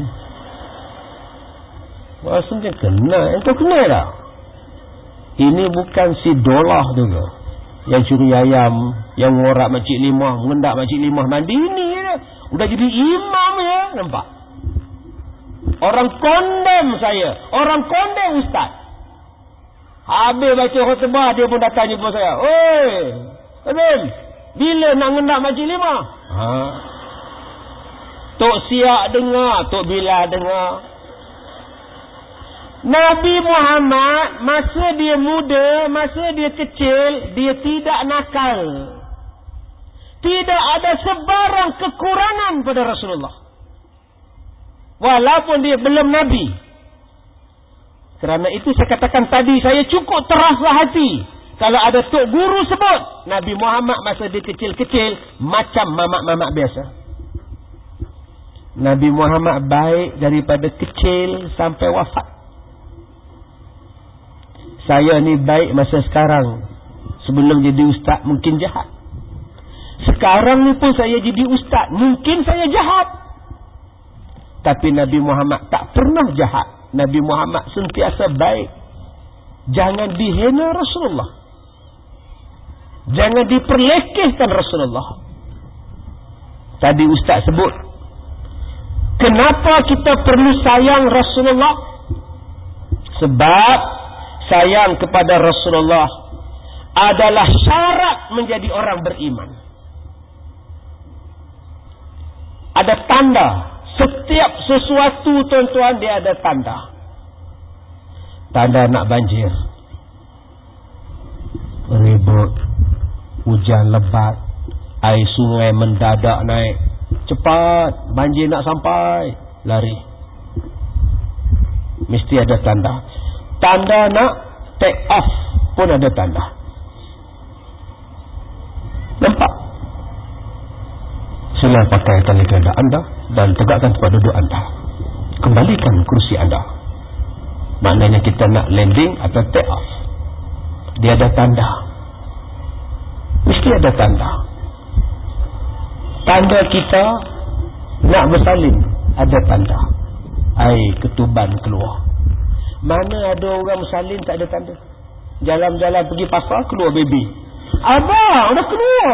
Rasa macam kenal. Engkau kenal tak? Ini bukan si Dolah tu ke? Yang curi ayam, yang ngorak Makcik Limah, mengendak Makcik Limah mandi. Ini je. Udah jadi imam ya. Nampak? Orang kondem saya. Orang kondem ustaz. Habis baca khutbah, dia pun datang jumpa saya. Oi, Azim, bila nak ngendak Makcik Limah? Ha. Tok Siak dengar, Tok Bila dengar. Nabi Muhammad, masa dia muda, masa dia kecil, dia tidak nakal. Tidak ada sebarang kekurangan pada Rasulullah. Walaupun dia belum Nabi. Kerana itu saya katakan tadi, saya cukup teraslah hati. Kalau ada tok guru sebut, Nabi Muhammad masa dia kecil-kecil, macam mamak-mamak biasa. Nabi Muhammad baik daripada kecil sampai wafat. Saya ni baik masa sekarang. Sebelum jadi ustaz, mungkin jahat. Sekarang ni pun saya jadi ustaz, mungkin saya jahat. Tapi Nabi Muhammad tak pernah jahat. Nabi Muhammad sentiasa baik. Jangan dihina Rasulullah. Jangan diperlekehkan Rasulullah. Tadi ustaz sebut, kenapa kita perlu sayang Rasulullah? Sebab sayang kepada Rasulullah adalah syarat menjadi orang beriman. Ada tanda. Setiap sesuatu tuan-tuan dia ada tanda. Tanda nak banjir, ribut, hujan lebat, Air sungai mendadak naik. Cepat, banjir nak sampai, lari. Mesti ada tanda. Tanda nak take off pun ada tanda. Nampak? Sila pakai tali ganda anda dan tegakkan tempat duduk anda. Kembalikan kursi anda. Maknanya kita nak landing atau take off. Dia ada tanda. Mesti ada tanda. Tanda kita nak bersalin, ada tanda. Air ketuban keluar. Mana ada orang bersalin tak ada tanda? Jalan-jalan pergi pasar, keluar baby. Abang, dah keluar.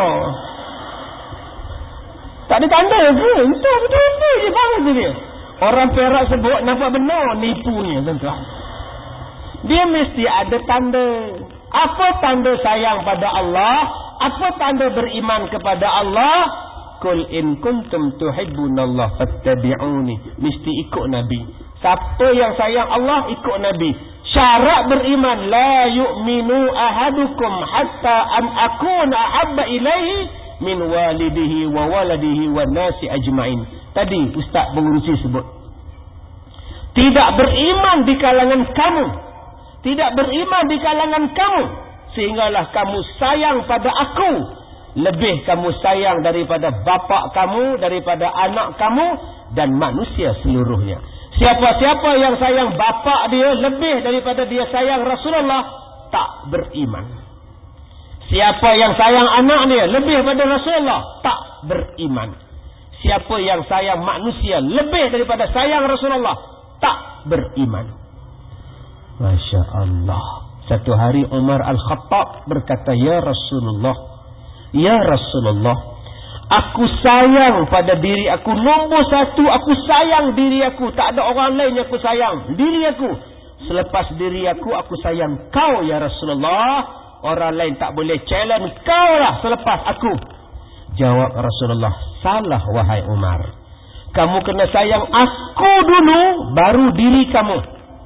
Tak ada tanda ke? Itu betul-betul je bangun tu dia. Orang Perak sebut nampak benar nipunya, tuan-tuan. Dia mesti ada tanda. Apa tanda sayang pada Allah? Apa tanda beriman kepada Allah? Qul in kuntum tuhibbunallah fattabi'uni. Mesti ikut Nabi. Siapa yang sayang Allah, ikut Nabi. Syarat beriman, la yu'minu ahadukum hatta an akuna ahabba ilaihi min walidihi wa waladihi wa nasi ajma'in. Tadi Ustaz pengurusi sebut. Tidak beriman di kalangan kamu. Tidak beriman di kalangan kamu. Sehinggalah kamu sayang pada aku. Lebih kamu sayang daripada bapa kamu, daripada anak kamu dan manusia seluruhnya. Siapa-siapa yang sayang bapa dia lebih daripada dia sayang Rasulullah, tak beriman. Siapa yang sayang anak dia lebih daripada Rasulullah, tak beriman. Siapa yang sayang manusia lebih daripada sayang Rasulullah, tak beriman. Masya Allah. Satu hari Umar Al-Khattab berkata, Ya Rasulullah, Ya Rasulullah, aku sayang pada diri aku. Nombor satu, aku sayang diri aku. Tak ada orang lain yang aku sayang. Diri aku. Selepas diri aku, aku sayang kau, Ya Rasulullah. Orang lain tak boleh challenge kau lah selepas aku. Jawab Rasulullah, salah wahai Umar. Kamu kena sayang aku dulu, baru diri kamu.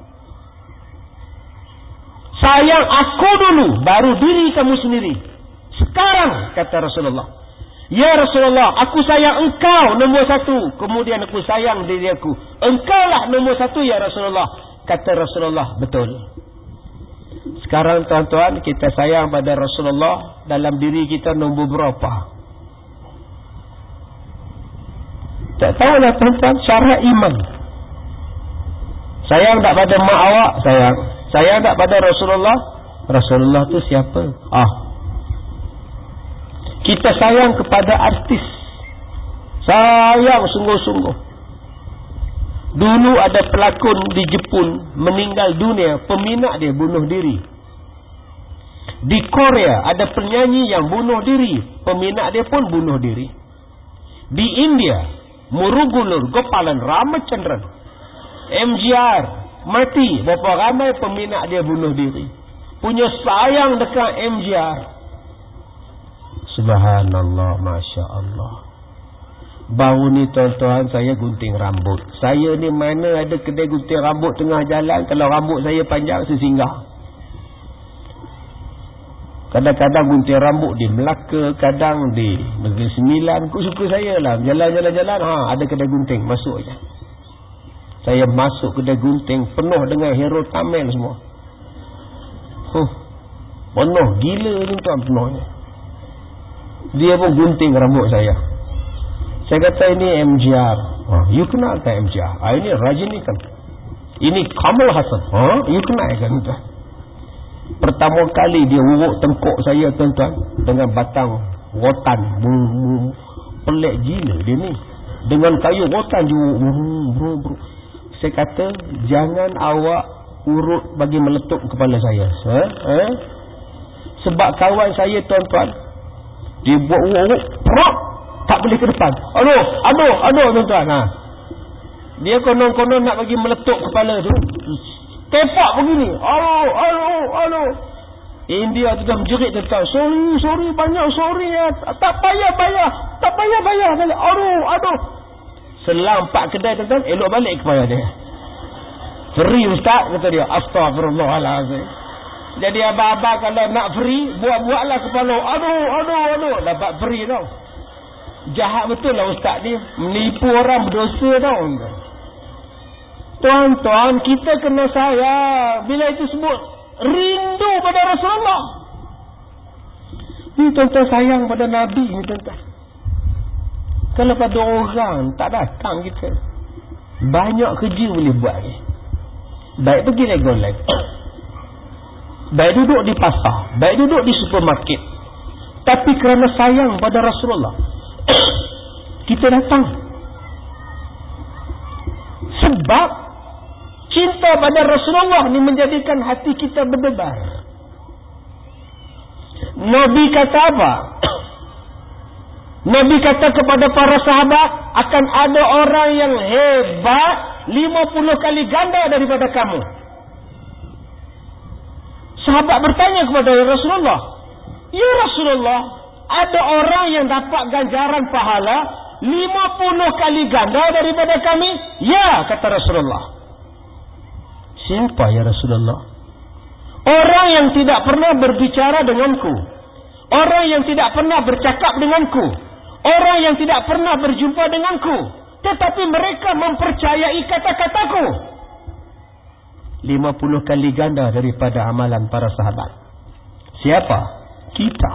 Sayang aku dulu, baru diri kamu sendiri. Sekarang, kata Rasulullah, Ya Rasulullah, aku sayang engkau nombor satu. Kemudian aku sayang diri aku. Engkau lah nombor satu, Ya Rasulullah. Kata Rasulullah, betul. Sekarang tuan-tuan, kita sayang pada Rasulullah. Dalam diri kita nombor berapa? Tak tahulah tuan-tuan, syarat iman. Sayang tak pada mak awak? Sayang. Sayang tak pada Rasulullah? Rasulullah tu siapa? Ah, kita sayang kepada artis. Sayang sungguh-sungguh. Dulu ada pelakon di Jepun meninggal dunia, peminat dia bunuh diri. Di Korea ada penyanyi yang bunuh diri, peminat dia pun bunuh diri. Di India, Murugulur Gopalan Ramachandran, M G R mati, berapa ramai peminat dia bunuh diri. Punya sayang dekat M G R. Subhanallah, Masya Allah. Baru ni tuan-tuan, saya gunting rambut. Saya ni mana ada kedai gunting rambut tengah jalan. Kalau rambut saya panjang, saya singgah. Kadang-kadang gunting rambut di Melaka, kadang di Negeri Sembilan. Suka saya lah, jalan-jalan-jalan, ha, ada kedai gunting, masuk je. Saya masuk kedai gunting, penuh dengan hero Tamil semua. Huh, penuh, gila ni tuan, penuhnya. Dia pun gunting rambut saya. Saya kata, ini M G R. Oh, you kenal tak M G R? Ah, ini Rajini kan. Ini Kamal Hassan. Oh, you kenal kan tuan? Pertama kali dia urut tengkuk saya tuan-tuan dengan batang rotan. Pelik gila dia ni. Dengan kayu rotan dia urut. Saya kata, jangan awak urut bagi meletup kepala saya. Ha? Ha? Sebab kawan saya tuan-tuan, dia buat urut, prok, tak boleh ke depan. Aduh, aduh, aduh tuan-tuan. Ha. Dia konon-konon nak bagi meletup kepala tu. Tepak begini. Aduh, aduh, aduh. India tu dah menjerit tuan-tuan. Sorry, sorry, banyak sorry ya. Tak payah bayar. Tak payah bayar. Aduh, aduh. Selang empat kedai tuan-tuan, elok balik kepada dia. Free ustaz, kata dia. Astaghfirullahaladzim. Jadi abang-abang kalau nak free, buat-buatlah kepala. Aduh, aduh, aduh. Dapat free tau. Jahat betul lah ustaz ni. Menipu orang berdosa tau. Tuan-tuan, kita kena sayang. Bila itu sebut rindu pada Rasulullah. Ni tuan-tuan sayang pada Nabi ni tuan-tuan. Kalau pada orang tak datang kita, banyak kerja boleh buat ni. Baik pergi leg-leg, baik duduk di pasar, baik duduk di supermarket. Tapi kerana sayang pada Rasulullah, kita datang. Sebab cinta pada Rasulullah ni menjadikan hati kita berdebar. Nabi kata apa? Nabi kata kepada para sahabat, akan ada orang yang hebat lima puluh kali ganda daripada kamu. Sahabat bertanya kepada Rasulullah, ya Rasulullah, ada orang yang dapat ganjaran pahala lima puluh kali ganda daripada kami? Ya, kata Rasulullah. Siapa ya Rasulullah? Orang yang tidak pernah berbicara denganku, orang yang tidak pernah bercakap denganku, orang yang tidak pernah berjumpa denganku, tetapi mereka mempercayai kata-kataku. lima puluh kali ganda daripada amalan para sahabat. Siapa? Kita.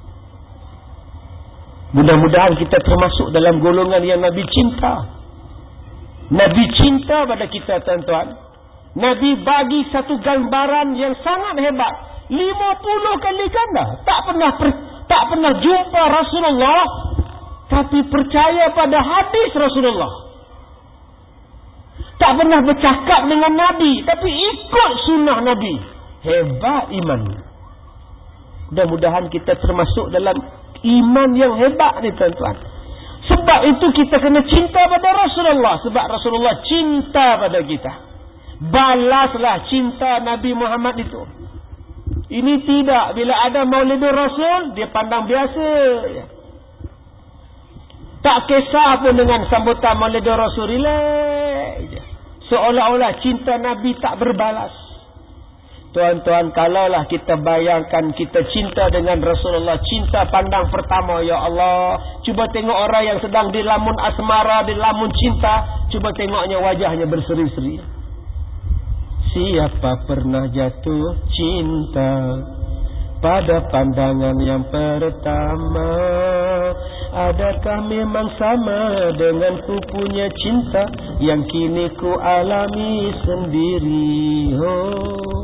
Mudah-mudahan kita termasuk dalam golongan yang Nabi cinta. Nabi cinta pada kita, tuan-tuan. Nabi bagi satu gambaran yang sangat hebat. lima puluh kali ganda. Tak pernah per, tak pernah jumpa Rasulullah, tapi percaya pada hadis Rasulullah. Tak pernah bercakap dengan Nabi, tapi ikut sunnah Nabi. Hebat iman. Mudah-mudahan kita termasuk dalam iman yang hebat ni, tuan-tuan. Sebab itu kita kena cinta pada Rasulullah. Sebab Rasulullah cinta pada kita. Balaslah cinta Nabi Muhammad itu. Ini tidak. Bila ada Maulidur Rasul, dia pandang biasa. Tak kisah pun dengan sambutan Maulidur Rasul. Relax. Seolah-olah cinta Nabi tak berbalas. Tuan-tuan, kalaulah kita bayangkan kita cinta dengan Rasulullah, cinta pandang pertama, ya Allah. Cuba tengok orang yang sedang dilamun asmara, dilamun cinta. Cuba tengoknya wajahnya berseri-seri. Siapa pernah jatuh cinta pada pandangan yang pertama? Adakah memang sama dengan ku punya cinta yang kini ku alami sendiri? Oh,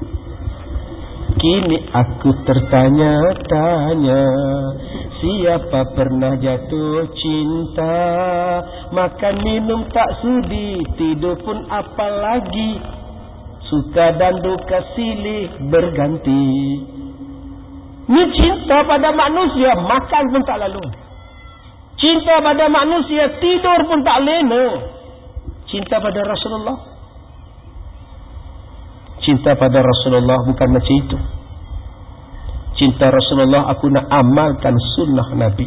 kini aku tertanya-tanya, siapa pernah jatuh cinta? Makan minum tak sudi, tidur pun apalagi. Suka dan duka silih berganti. Ini cinta pada manusia, makan pun tak lalu. Cinta pada manusia, tidur pun tak lena. Cinta pada Rasulullah, cinta pada Rasulullah bukan macam itu. Cinta Rasulullah, aku nak amalkan sunnah Nabi.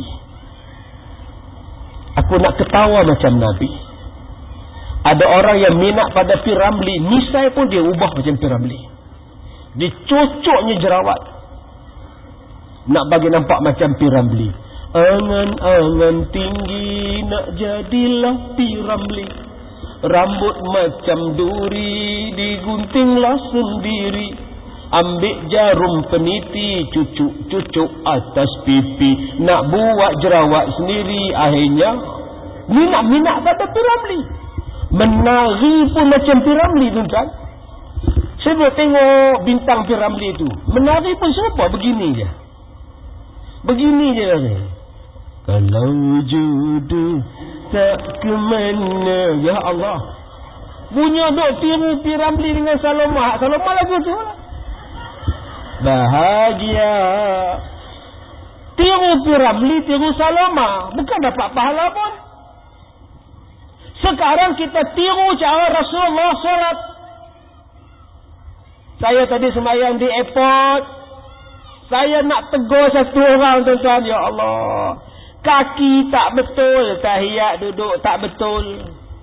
Aku nak ketawa macam Nabi. Ada orang yang minat pada P. Ramlee, misai pun dia ubah macam P. Ramlee. Dicocoknya jerawat, nak bagi nampak macam P. Ramlee. Angan-angan tinggi nak jadilah P. Ramlee. Rambut macam duri diguntinglah sendiri. Ambil jarum peniti, cucuk-cucuk atas pipi. Nak buat jerawat sendiri. Akhirnya minat-minat pada P. Ramlee. Menari pun macam P. Ramlee, tuan-tuan. Saya boleh tengok bintang P. Ramlee tu. Menari pun serupa begini je. Begini je. Kalau jodoh tak ke mana, ya Allah. Punya duk tiru P. Ramlee dengan Saloma. Saloma lagu tu. Bahagia. Tiru P. Ramlee, tiru Saloma. Bukan dapat pahala pun. Sekarang kita tiru cara Rasulullah solat. Saya tadi sembahyang di airport. Saya nak tegur satu orang, tuan-tuan. Ya Allah, kaki tak betul, tahiyat duduk tak betul.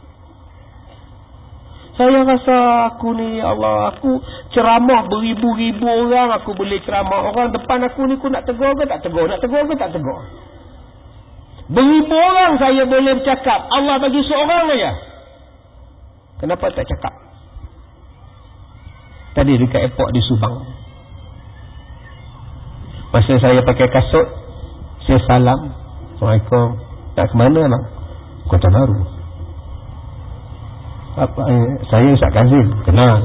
Saya rasa aku ni, ya Allah, aku ceramah beribu-ribu orang, aku boleh ceramah. Orang depan aku ni, aku nak tegur ke tak tegur? Nak tegur ke tak tegur? Beribu orang saya boleh bercakap. Allah bagi seorang saja. Kenapa tak cakap? Tadi dekat airport di Subang. Masa saya pakai kasut, saya salam. Assalamualaikum. Tak ke mana bang? Kota Baru. Apa, eh, saya Ustaz Kazim. Kenal.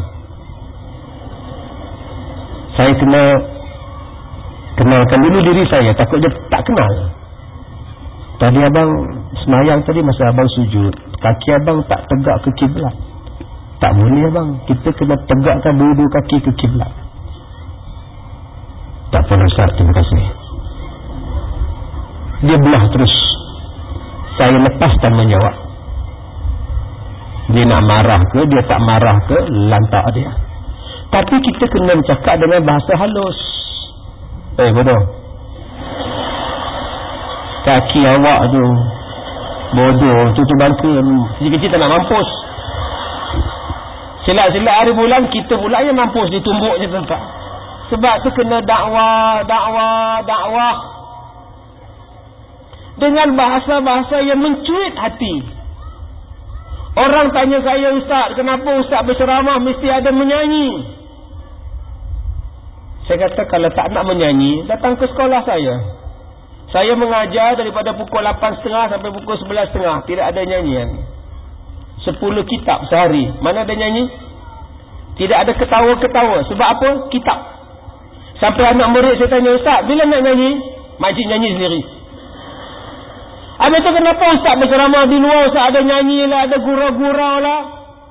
Saya kena kenalkan dulu diri saya. Takut dia tak kenal. Tadi abang semayang tadi masa abang sujud, kaki abang tak tegak ke kiblat. Tak boleh abang. Kita kena tegakkan dua-dua kaki ke kiblat. Tak apa Ustaz, terima kasih. Dia belah terus. Saya lepaskan menjawab. Dia nak marah ke, dia tak marah ke, lantak dia. Tapi kita kena bercakap dengan bahasa halus. Eh bodoh, kaki awak tu bodoh, tutup bangka, kecil-kecil tak nak mampus. Silap-silap hari bulan, kita pula yang mampus, ditumbuk je tempat. Sebab tu kena dakwah, dakwah, dakwah dengan bahasa-bahasa yang mencuit hati. Orang tanya saya, Ustaz, kenapa Ustaz berceramah mesti ada menyanyi? Saya kata, kalau tak nak menyanyi, datang ke sekolah saya. Saya mengajar daripada pukul lapan tiga puluh sampai pukul sebelas tiga puluh. Tidak ada nyanyian. Sepuluh kitab sehari. Mana ada nyanyi? Tidak ada ketawa-ketawa. Sebab apa? Kitab. Sampai anak murid saya tanya, Ustaz, bila nak nyanyi? Makcik nyanyi sendiri. Habis tu kenapa Ustaz berceramah di luar? Ustaz ada nyanyi lah, ada gurau-gurau lah.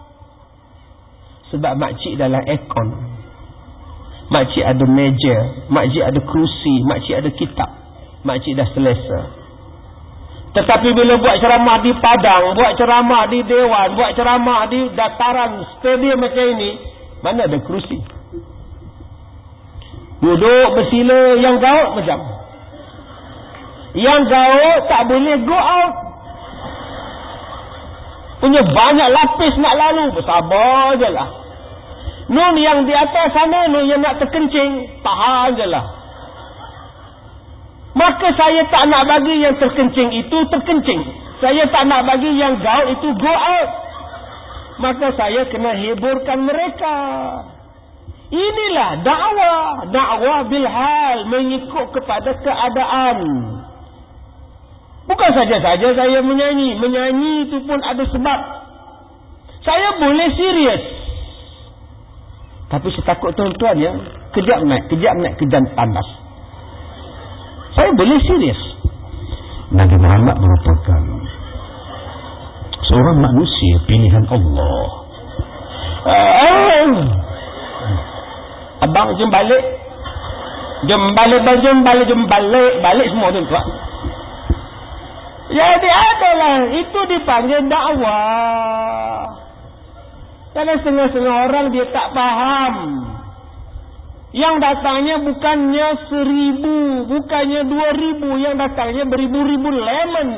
Sebab makcik dalam aircon. Makcik ada meja, makcik ada kerusi, makcik ada kitab, makcik dah selesa. Tetapi bila buat ceramah di padang, buat ceramah di dewan, buat ceramah di dataran stadium macam ini, mana ada kerusi? Duduk bersila, yang gaut macam, yang gaut tak boleh go out, punya banyak lapis nak lalu, bersabar je lah. Nun yang di atas sana, nun yang nak terkencing, tahan je lah. Maka saya tak nak bagi yang terkencing itu terkencing. Saya tak nak bagi yang gaul itu go out. Maka saya kena hiburkan mereka. Inilah dakwah. Dakwah bilhal, mengikut kepada keadaan. Bukan saja-saja saya menyanyi. Menyanyi itu pun ada sebab. Saya boleh serius. Tapi saya takut tuan-tuan ya, kejap naik, kejap naik, kejap panas. Saya boleh serius. Nabi Muhammad merupakan seorang manusia pilihan Allah. Uh, abang jom balik, jom balik, jom balik, jom balik, balik semua tuan-tuan. Jadi adalah itu dipanggil dakwah. Karena setengah-setengah orang dia tak faham. Yang datangnya bukannya seribu, bukannya dua ribu, yang datangnya beribu-ribu lemon.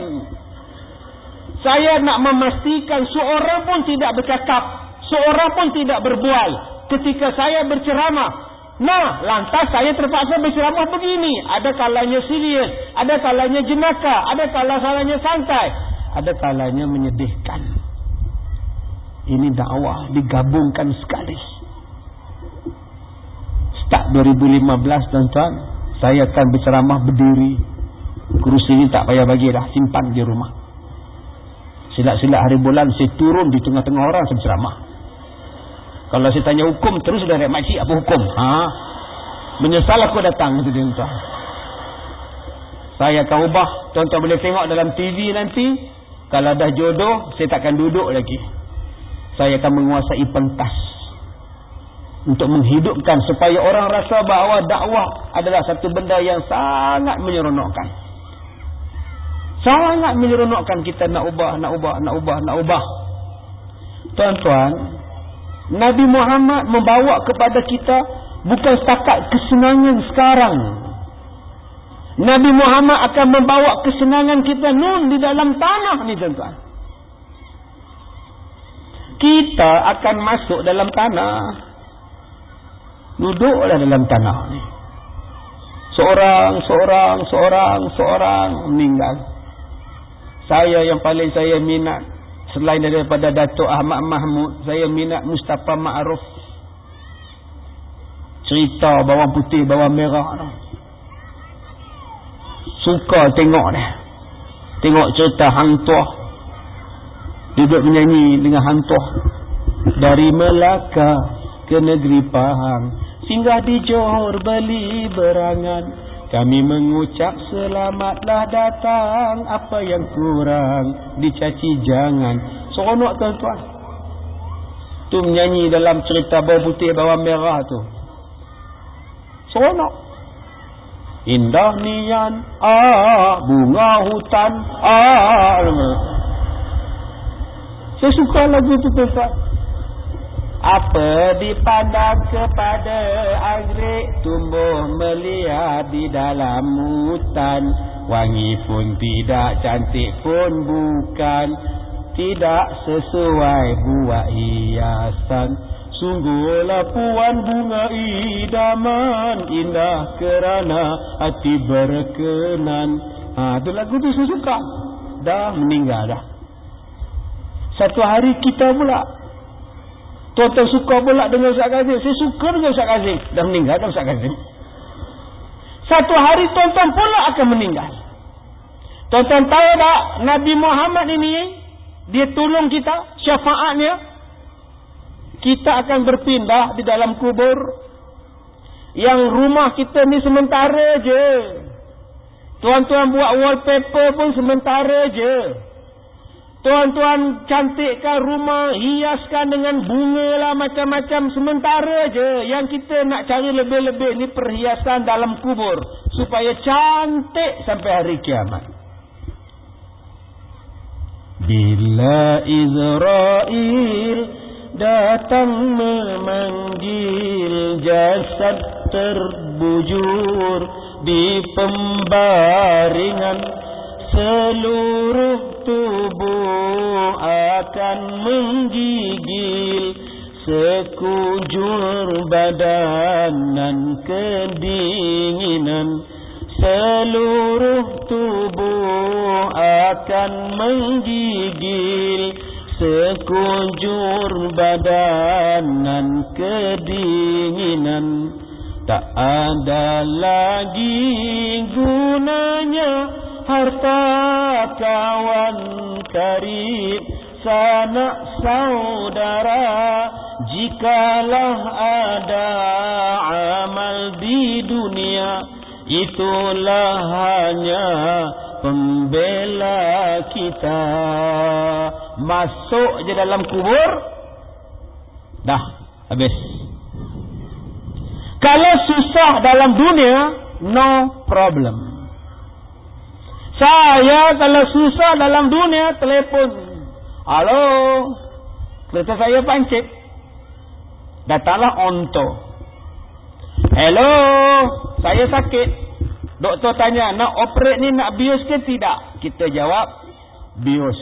Saya nak memastikan seorang pun tidak bercakap, seorang pun tidak berbual ketika saya berceramah. Nah, lantas saya terpaksa berceramah begini. Ada kalanya serius, ada kalanya jenaka, ada kalanya santai, ada kalanya menyedihkan. Ini dakwah digabungkan sekali. Start dua ribu lima belas tuan-tuan, saya akan berceramah berdiri. Kerusi ini tak payah bagi dah, simpan di rumah. Silap-silap hari bulan saya turun di tengah-tengah orang saya berceramah. Kalau saya tanya hukum, terus sudah ada makcik apa hukum? Ha? Menyesal aku datang itu tuan-tuan. Saya akan ubah, tuan-tuan boleh tengok dalam T V nanti. Kalau dah jodoh, saya takkan duduk lagi. Saya akan menguasai pentas untuk menghidupkan supaya orang rasa bahawa dakwah adalah satu benda yang sangat menyeronokkan. Sangat menyeronokkan. Kita nak ubah, nak ubah, nak ubah, nak ubah. Tuan-tuan, Nabi Muhammad membawa kepada kita bukan setakat kesenangan sekarang. Nabi Muhammad akan membawa kesenangan kita nun di dalam tanah ni tuan-tuan. Kita akan masuk dalam tanah. Duduklah dalam tanah ni. Seorang, seorang, seorang, seorang meninggal. Saya yang paling saya minat, selain daripada Datuk Ahmad Mahmud, saya minat Mustafa Ma'ruf. Cerita bawang putih, bawang merah tu. Suka tengok dia. Tengok cerita Hang Tuah. Duduk menyanyi dengan Hang Tuah. Dari Melaka ke negeri Pahang, singgah di Johor beli berangan. Kami mengucap selamatlah datang, apa yang kurang dicaci jangan. Seronok tuan-tuan. Tu menyanyi dalam cerita bawang putih, bawang merah tu. Seronok. Indah nian, ah, bunga hutan, ah. Saya suka lagu tu tuan-tuan. Apa dipandang kepada anggrek, tumbuh melihat di dalam hutan. Wangi pun tidak, cantik pun bukan, tidak sesuai buat hiasan. Sungguhlah puan bunga idaman, indah kerana hati berkenan. Ha, tu lagu tu saya suka. Dah meninggal dah. Satu hari kita pula, tuan-tuan suka pula dengan Ustaz Kazim. Saya suka dengan Ustaz Kazim. Dah meninggal dah Ustaz Kazim. Satu hari tuan-tuan pula akan meninggal. Tuan-tuan tahu tak, Nabi Muhammad ini, dia tolong kita, syafaatnya. Kita akan berpindah di dalam kubur. Yang rumah kita ni sementara je. Tuan-tuan buat wallpaper pun sementara je. Tuan-tuan cantikkan rumah, hiaskan dengan bunga lah, macam-macam, sementara je. Yang kita nak cari lebih-lebih ni perhiasan dalam kubur, supaya cantik sampai hari kiamat. Bila Israel datang memanggil, jasad terbujur di pembaringan, seluruh tubuh akan menggigil, sekujur badanan kedinginan, seluruh tubuh akan menggigil, sekujur badanan kedinginan. Tak ada lagi gunanya harta kawan karib, sanak saudara, jikalah ada amal di dunia, itulah hanya pembela kita. Masuk je dalam kubur, dah habis. Kalau susah dalam dunia, no problem. Saya kalau susah dalam dunia, telefon, halo, kereta saya pancit, datanglah Onto. Hello, saya sakit, doktor tanya, nak operate ni nak bios ke tidak? Kita jawab, bios.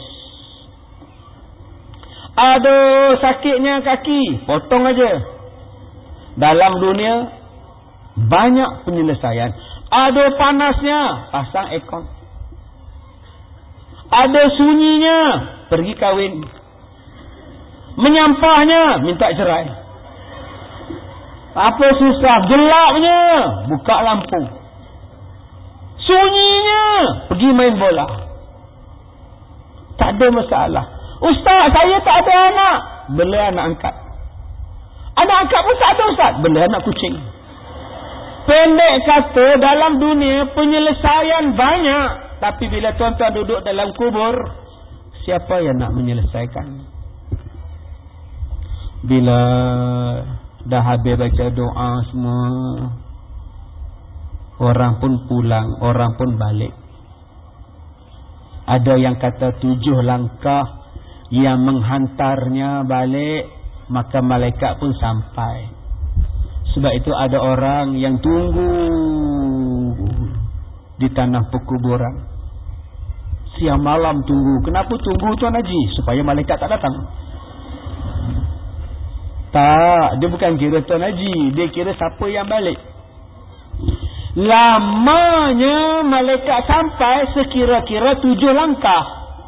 Aduh, sakitnya kaki, potong aja. Dalam dunia banyak penyelesaian. Ada panasnya, pasang aircon. Ada sunyinya, pergi kahwin. Menyampahnya, minta cerai. Apa susah? Gelapnya, buka lampu. Sunyinya, pergi main bola. Tak ada masalah. Ustaz, saya tak ada anak. Bela anak angkat. Anak angkat pun tak ada ustaz. Bela anak kucing. Pendek kata, dalam dunia penyelesaian banyak. Tapi bila tuan-tuan duduk dalam kubur, siapa yang nak menyelesaikan? Bila dah habis baca doa semua, orang pun pulang, orang pun balik. Ada yang kata tujuh langkah yang menghantarnya balik, maka malaikat pun sampai. Sebab itu ada orang yang tunggu di tanah perkuburan. Siang malam tunggu. Kenapa tunggu Tuan Haji? Supaya malaikat tak datang. Tak, dia bukan kira Tuan Haji, dia kira siapa yang balik. Lamanya malaikat sampai sekira-kira tujuh langkah.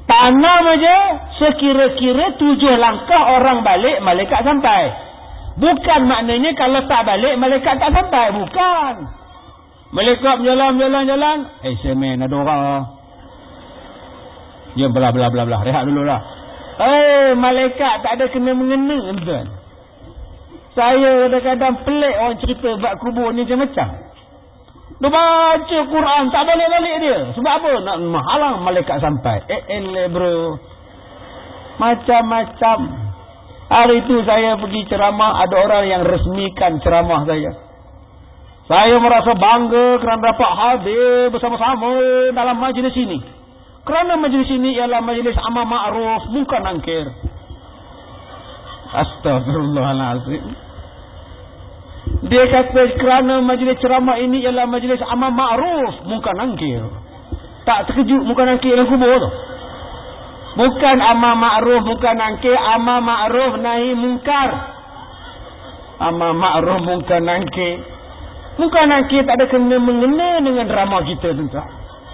Tanam aja, sekira-kira tujuh langkah orang balik, malaikat sampai. Bukan maknanya kalau tak balik, malaikat tak sampai. Bukan. Malaikat berjalan, jalan, jalan. Eh, semen, ada orang. Ya, belah, belah, belah, belah. Rehat dulu lah. Eh, malaikat tak ada kena-mengena, tuan. Saya kadang-kadang pelik orang cerita bab kubur ni macam-macam. Dia baca Quran, tak balik-balik dia. Sebab apa? Nak menghalang malaikat sampai. Eh, eh, bro. Macam-macam. Hari itu saya pergi ceramah, ada orang yang resmikan ceramah saya. Saya merasa bangga kerana dapat hadir bersama-sama dalam majlis ini. Kerana majlis ini ialah majlis amar ma'ruf, bukan angkir. Astagfirullahaladzim. Dia kata kerana majlis ceramah ini ialah majlis amar ma'ruf, bukan angkir. Tak terkejut bukan angkir dalam kubur tu. Bukan amar ma'ruf, bukan angkir. Amar ma'ruf nahi mungkar. Amar ma'ruf bukan angkir. Bukan angkir, tak ada kena-mengena dengan drama kita, tuan-tuan.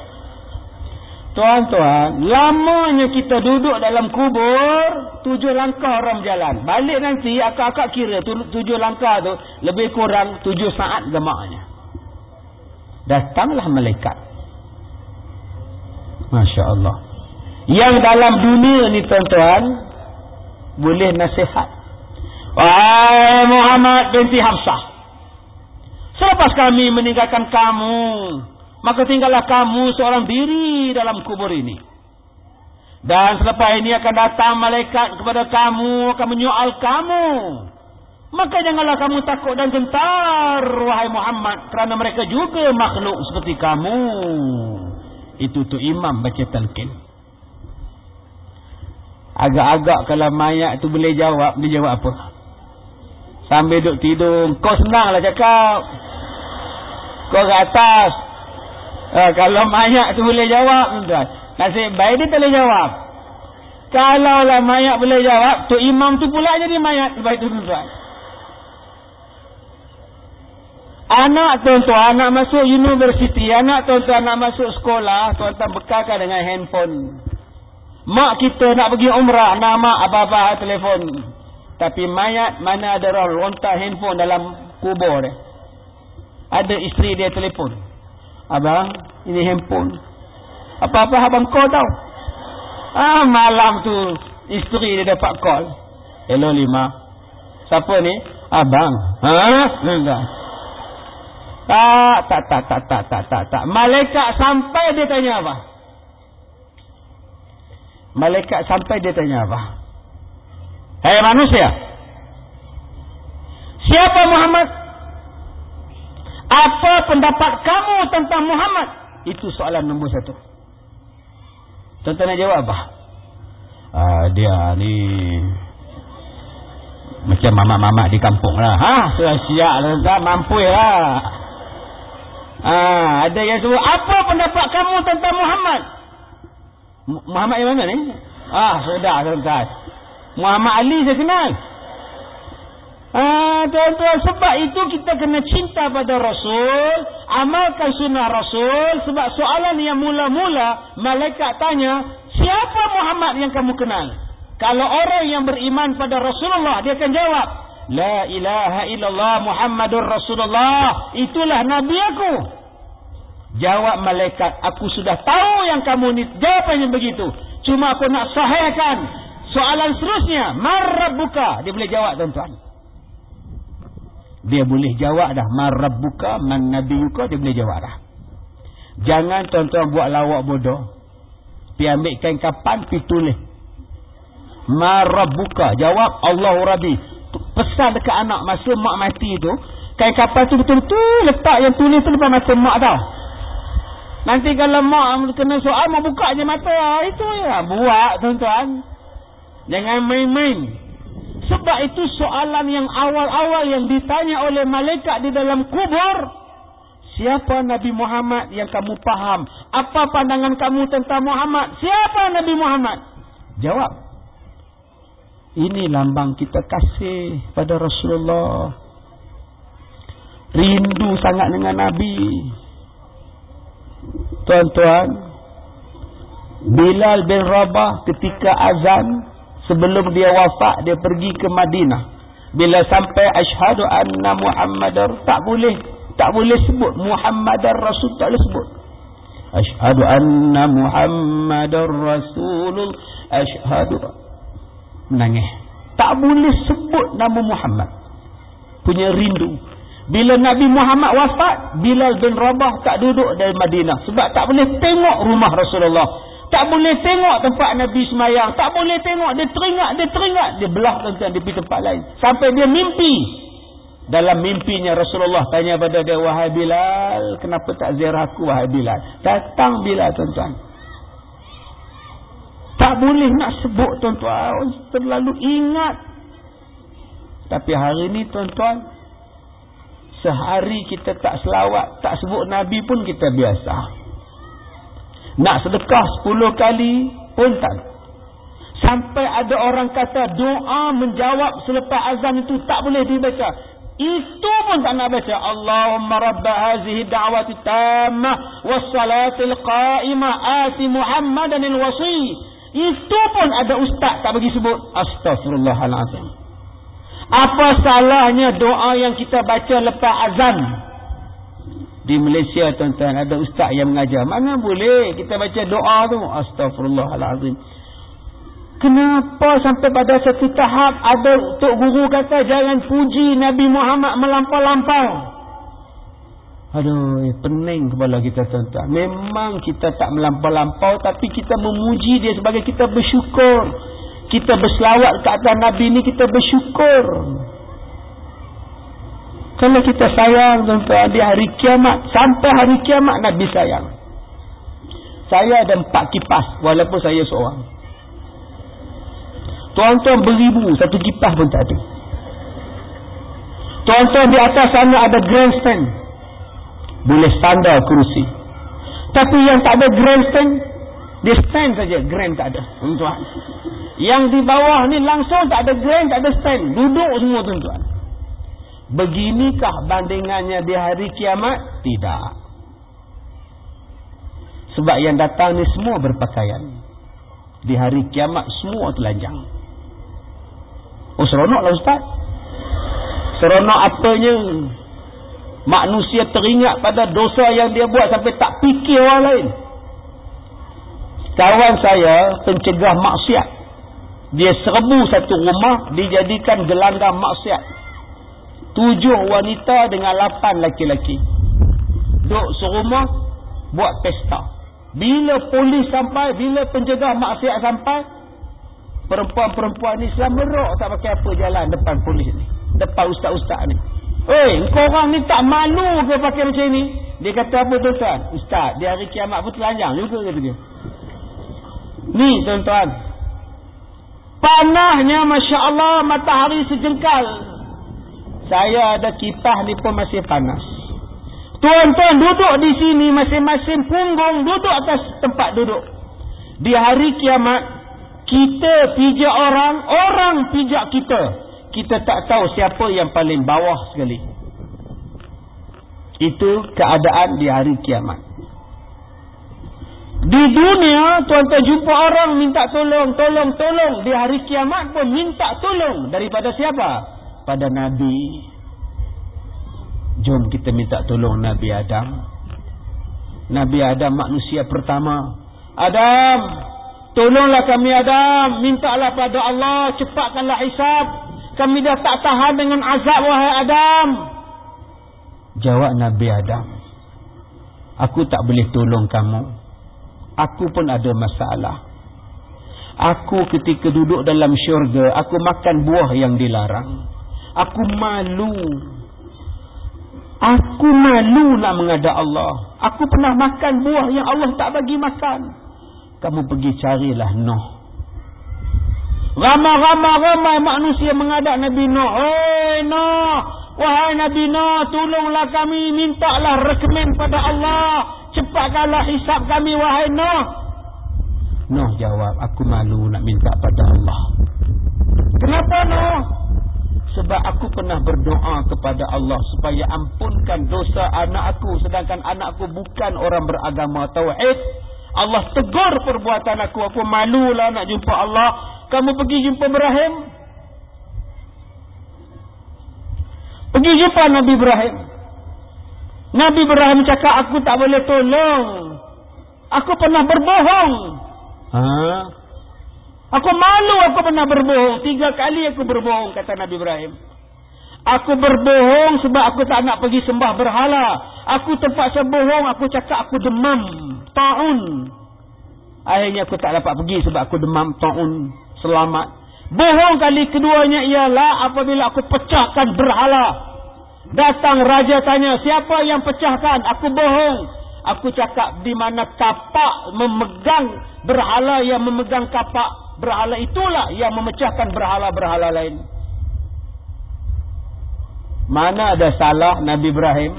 Tuan-tuan, lamanya kita duduk dalam kubur, tujuh langkah orang berjalan. Balik nanti, akak-akak kira tu, tujuh langkah tu, lebih kurang tujuh saat gemaknya. Datanglah malaikat. Masya Allah. Yang dalam dunia ni, tuan-tuan, boleh nasihat. Wahai Muhammad binti Hafsah, selepas kami meninggalkan kamu, maka tinggallah kamu seorang diri dalam kubur ini. Dan selepas ini akan datang malaikat kepada kamu, akan menyoal kamu. Maka janganlah kamu takut dan gentar, wahai Muhammad, kerana mereka juga makhluk seperti kamu. Itu tu imam baca talqin. Agak-agak kalau mayat tu boleh jawab, dia jawab apa? Sambil duduk tidur, kau senanglah cakap. Kau ke atas. Uh, kalau mayat tu boleh jawab, tuan. Nasib baik dia tak boleh jawab. Kalau lah mayat boleh jawab, tu imam tu pula jadi mayat. Baik tu, tuan. Anak tuan-tuan nak masuk universiti, anak tuan-tuan nak masuk sekolah, tuan-tuan bekalkan dengan handphone. Mak kita nak pergi umrah, nak mak apa-apa telefon. Tapi mayat mana ada orang lontar handphone dalam kubur dia. Ada isteri dia telefon. Abang, ini handphone. Apa-apa abang call tau. Ah, malam tu isteri dia dapat call. Hello Lima. Siapa ni? Abang. Ha? Enggak. Tak, tak, tak, tak, tak, tak, tak, tak. Malaikat sampai dia tanya apa? Malaikat sampai dia tanya apa? Hei manusia, siapa Muhammad? Apa pendapat kamu tentang Muhammad? Itu soalan nombor satu. Tuan-tuan nak jawab apa? Ah, dia ni macam mamak-mamak di kampung lah. Ha? Sudah siap lah, tuan-tuan. Mampu lah. Ah, ada yang sebut, apa pendapat kamu tentang Muhammad? Muhammad yang mana ni? Ah, sudah tuan-tuan. Muhammad Ali saya kenal. Ah, tuan-tuan, sebab itu kita kena cinta pada Rasul, amalkan sunnah Rasul. Sebab soalan yang mula-mula malaikat tanya, siapa Muhammad yang kamu kenal? Kalau orang yang beriman pada Rasulullah, dia akan jawab, la ilaha illallah Muhammadur Rasulullah, itulah Nabi aku. Jawab malaikat, aku sudah tahu yang kamu ni jawapannya begitu, cuma aku nak sahihkan soalan seterusnya, man rabbuka. Dia boleh jawab, tuan-tuan. Dia boleh jawab dah. Man rabbuka, man nabiyuka, dia boleh jawab dah. Jangan tuan-tuan buat lawak bodoh. Pi ambil kain kapan, pi tulis man rabbuka. Jawab Allahu Rabbi. Pesan dekat anak masa mak mati tu, kain kapan tu betul-betul letak yang tulis tu depan mata mak tau. Nanti kalau mak kena soal, mak buka je mata. Itu ya. Buat, tuan-tuan. Jangan main-main. Sebab itu soalan yang awal-awal yang ditanya oleh malaikat di dalam kubur, siapa Nabi Muhammad yang kamu faham? Apa pandangan kamu tentang Muhammad? Siapa Nabi Muhammad? Jawab, ini lambang kita kasih pada Rasulullah. Rindu sangat dengan Nabi. Tuan-tuan, Bilal bin Rabah ketika azan, sebelum dia wafat, dia pergi ke Madinah. Bila sampai asyhadu anna Muhammadar, tak boleh tak boleh sebut Muhammadar Rasul, tak boleh sebut. Asyhadu anna Muhammadar Rasulullah, asyhadu, menangis. Tak boleh sebut nama Muhammad. Punya rindu. Bila Nabi Muhammad wafat, Bilal bin Rabah tak duduk dari Madinah. Sebab tak boleh tengok rumah Rasulullah. Tak boleh tengok tempat Nabi semayang. Tak boleh tengok. Dia teringat, dia teringat. Dia belah tuan-tuan, dia pergi tempat lain. Sampai dia mimpi. Dalam mimpinya Rasulullah tanya pada dia, wahai Bilal, kenapa tak ziarah aku, wahai Bilal? Datang Bilal, tuan-tuan. Tak boleh nak sebut, tuan-tuan. Terlalu ingat. Tapi hari ni, tuan-tuan, sehari kita tak selawat, tak sebut Nabi pun kita biasa. Nak sedekah sepuluh kali pun tak. Sampai ada orang kata doa menjawab selepas azan itu tak boleh dibaca. Itu pun tak nak baca. Allahumma rabba hazihi da'wati tammah wassalatil qa'imah ati Muhammadan al-wasi. Itu pun ada ustaz tak bagi sebut. Astaghfirullahalazim. Apa salahnya doa yang kita baca lepas azan? Di Malaysia, tuan-tuan, ada ustaz yang mengajar. Mana boleh kita baca doa tu? Astaghfirullahalazim. Kenapa sampai pada satu tahap ada tok guru kata jangan puji Nabi Muhammad melampau-lampau? Aduh, pening kepala kita, tuan-tuan. Memang kita tak melampau-lampau, tapi kita memuji dia sebagai kita bersyukur. Kita berselawat ke atas Nabi ni, kita bersyukur. Kalau kita sayang, tuan-tuan, di hari kiamat, sampai hari kiamat Nabi sayang. Saya ada empat kipas, walaupun saya seorang. Tuan-tuan beribu, satu kipas pun tak ada. Tuan-tuan di atas sana ada grandstand, boleh standar kerusi. Tapi yang tak ada grandstand, dia stand saja, grand tak ada, tuan-tuan. Yang di bawah ni langsung tak ada grand, tak ada stand, duduk semua, tuan-tuan. Beginikah bandingannya di hari kiamat? Tidak. Sebab yang datang ni semua berpakaian. Di hari kiamat semua telanjang. Oh, seronoklah ustaz. Seronok apanya? Manusia teringat pada dosa yang dia buat sampai tak fikir orang lain. Kawan saya pencegah maksiat. Dia serbu satu rumah, dijadikan gelanggang maksiat. Tujuh wanita dengan lapan laki-laki. Duk serumah, buat pesta. Bila polis sampai, bila pencegah maksiat sampai, perempuan-perempuan ni Islam merok tak pakai apa jalan depan polis ni, depan ustaz-ustaz ni. Oi, kau orang ni tak malu ke pakai macam ni? Dia kata apa, tuan-tuan? Ustaz, di hari kiamat pun telanjang juga, kata dia. Ni, tuan-tuan, panahnya Masya Allah, matahari sejengkal. Saya ada kipas ni pun masih panas. Tuan-tuan duduk di sini, masing-masing punggung duduk atas tempat duduk. Di hari kiamat, kita pijak orang, orang pijak kita. Kita tak tahu siapa yang paling bawah sekali. Itu keadaan di hari kiamat. Di dunia, tuan-tuan jumpa orang minta tolong, tolong, tolong. Di hari kiamat pun minta tolong. Daripada siapa? Pada Nabi. Jom kita minta tolong Nabi Adam. Nabi Adam manusia pertama. Adam, tolonglah kami Adam. Mintalah pada Allah, cepatkanlah hisab. Kami dah tak tahan dengan azab, wahai Adam. Jawab Nabi Adam, aku tak boleh tolong kamu. Aku pun ada masalah. Aku ketika duduk dalam syurga, aku makan buah yang dilarang. Aku malu. Aku malu nak menghadap Allah. Aku pernah makan buah yang Allah tak bagi makan. Kamu pergi carilah Nuh. Ramai-ramai manusia menghadap Nabi Nuh. Hei Nuh, wahai Nabi Nuh, tolonglah kami, mintalah rekomen pada Allah, cepatkanlah hisab kami, wahai Nuh. Nuh jawab, aku malu nak minta pada Allah. Kenapa Nuh? Sebab aku pernah berdoa kepada Allah supaya ampunkan dosa anak aku, sedangkan anak aku bukan orang beragama tauhid. Allah tegur perbuatan aku. Aku malulah nak jumpa Allah. Kamu pergi jumpa Ibrahim. Pergi jumpa Nabi Ibrahim. Nabi Ibrahim cakap, aku tak boleh tolong. Aku pernah berbohong. Ha? Aku malu aku pernah berbohong. Tiga kali aku berbohong, kata Nabi Ibrahim. Aku berbohong sebab aku tak nak pergi sembah berhala. Aku terpaksa bohong. Aku cakap aku demam taun. Akhirnya aku tak dapat pergi sebab aku demam taun. Selamat. Bohong kali keduanya ialah apabila aku pecahkan berhala. Datang raja tanya, siapa yang pecahkan? Aku bohong. Aku cakap di mana kapak memegang berhala, yang memegang kapak berhala itulah yang memecahkan berhala-berhala lain. Mana ada salah Nabi Ibrahim?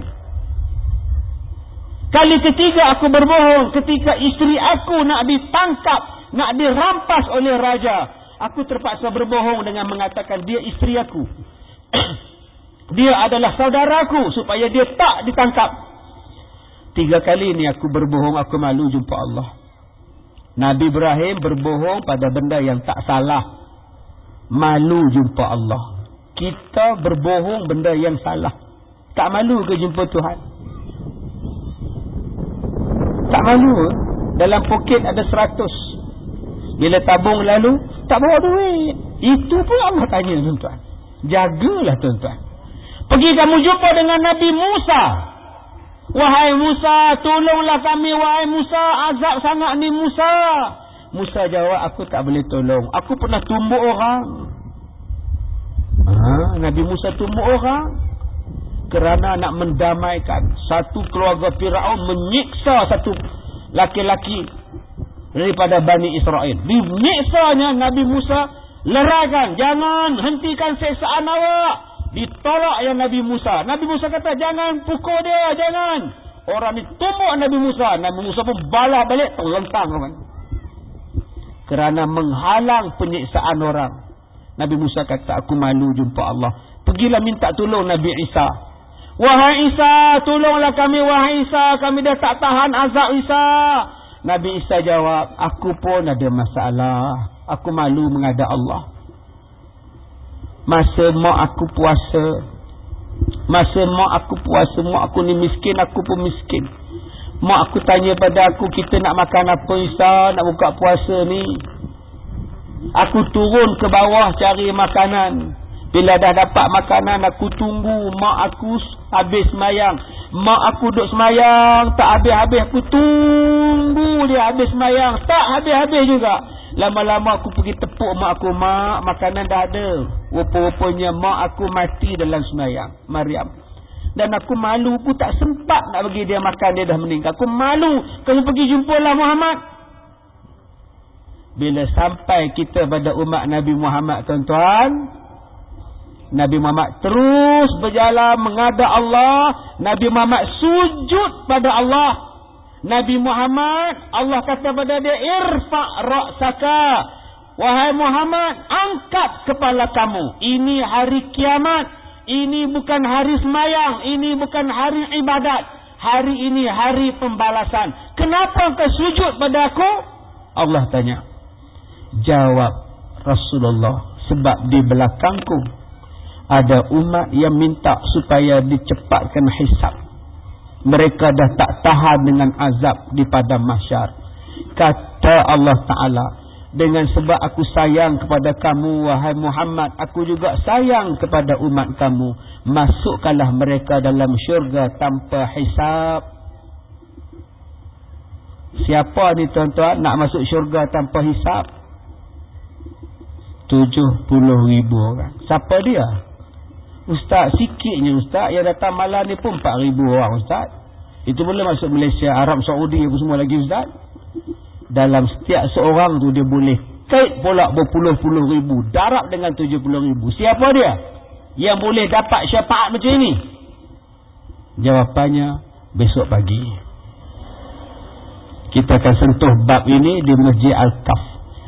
Kali ketiga aku berbohong ketika isteri aku nak ditangkap, nak dirampas oleh raja. Aku terpaksa berbohong dengan mengatakan dia isteri aku. Dia adalah saudaraku supaya dia tak ditangkap. Tiga kali ni aku berbohong, aku malu jumpa Allah. Nabi Ibrahim berbohong pada benda yang tak salah. Malu jumpa Allah. Kita berbohong benda yang salah. Tak malu ke jumpa Tuhan? Tak malu. Dalam poket ada seratus. Bila tabung lalu, tak bawa duit. Itu pun Allah tanya tuan-tuan. Jagalah tuan-tuan. Pergi kamu jumpa dengan Nabi Musa. Wahai Musa, tolonglah kami. Wahai Musa, azab sangat ni Musa. Musa jawab, aku tak boleh tolong. Aku pernah tumbuk orang. Ha, Nabi Musa tumbuk orang kerana nak mendamaikan satu keluarga Firaun, menyiksa satu laki-laki daripada Bani Israel. Menyiksanya Nabi Musa, leraikan, jangan hentikan siksaan awak. Ditolak yang Nabi Musa. Nabi Musa kata, jangan pukul dia, jangan. Orang ni tumbuk Nabi Musa. Nabi Musa pun balas balik, terlentang. Kerana menghalang penyiksaan orang. Nabi Musa kata, aku malu jumpa Allah. Pergilah minta tolong Nabi Isa. Wahai Isa, tolonglah kami. Wahai Isa, kami dah tak tahan azab Isa. Nabi Isa jawab, aku pun ada masalah. Aku malu menghadap Allah. Masa mak aku puasa, masa mak aku puasa, mak aku ni miskin, aku pun miskin. Mak aku tanya pada aku, kita nak makan apa Isa, nak buka puasa ni. Aku turun ke bawah cari makanan. Bila dah dapat makanan, aku tunggu mak aku habis semayang. Mak aku duduk semayang, tak habis-habis. Aku tunggu dia habis semayang, tak habis-habis juga. Lama-lama aku pergi tepuk mak aku. Mak, makanan dah ada. Rupa-rupanya mak aku mati dalam semayang, Maryam. Dan aku malu, aku tak sempat nak bagi dia makan, dia dah meninggal. Aku malu. Kamu pergi jumpalah Muhammad. Bila sampai kita pada umat Nabi Muhammad, tuan-tuan, Nabi Muhammad terus berjalan menghadap Allah. Nabi Muhammad sujud pada Allah. Nabi Muhammad, Allah kata pada dia, irfa' ra'saka. Wahai Muhammad, angkat kepala kamu. Ini hari kiamat. Ini bukan hari semayang. Ini bukan hari ibadat. Hari ini hari pembalasan. Kenapa kau sujud pada aku? Allah tanya. Jawab Rasulullah, sebab di belakangku ada umat yang minta supaya dicepatkan hisab. Mereka dah tak tahan dengan azab di padang mahsyar. Kata Allah Ta'ala, dengan sebab aku sayang kepada kamu wahai Muhammad, aku juga sayang kepada umat kamu. Masukkanlah mereka dalam syurga tanpa hisab. Siapa ni tuan-tuan nak masuk syurga tanpa hisab? tujuh puluh ribu orang. Siapa dia? Ustaz, sikitnya Ustaz. Yang datang malam ni pun empat ribu orang Ustaz. Itu boleh masuk Malaysia, Arab Saudi apa semua lagi Ustaz. Dalam setiap seorang tu dia boleh kait pula berpuluh-puluh ribu. Darab dengan tujuh puluh ribu. Siapa dia yang boleh dapat syafaat macam ini? Jawapannya besok pagi. Kita akan sentuh bab ini di Masjid Al-Kaf.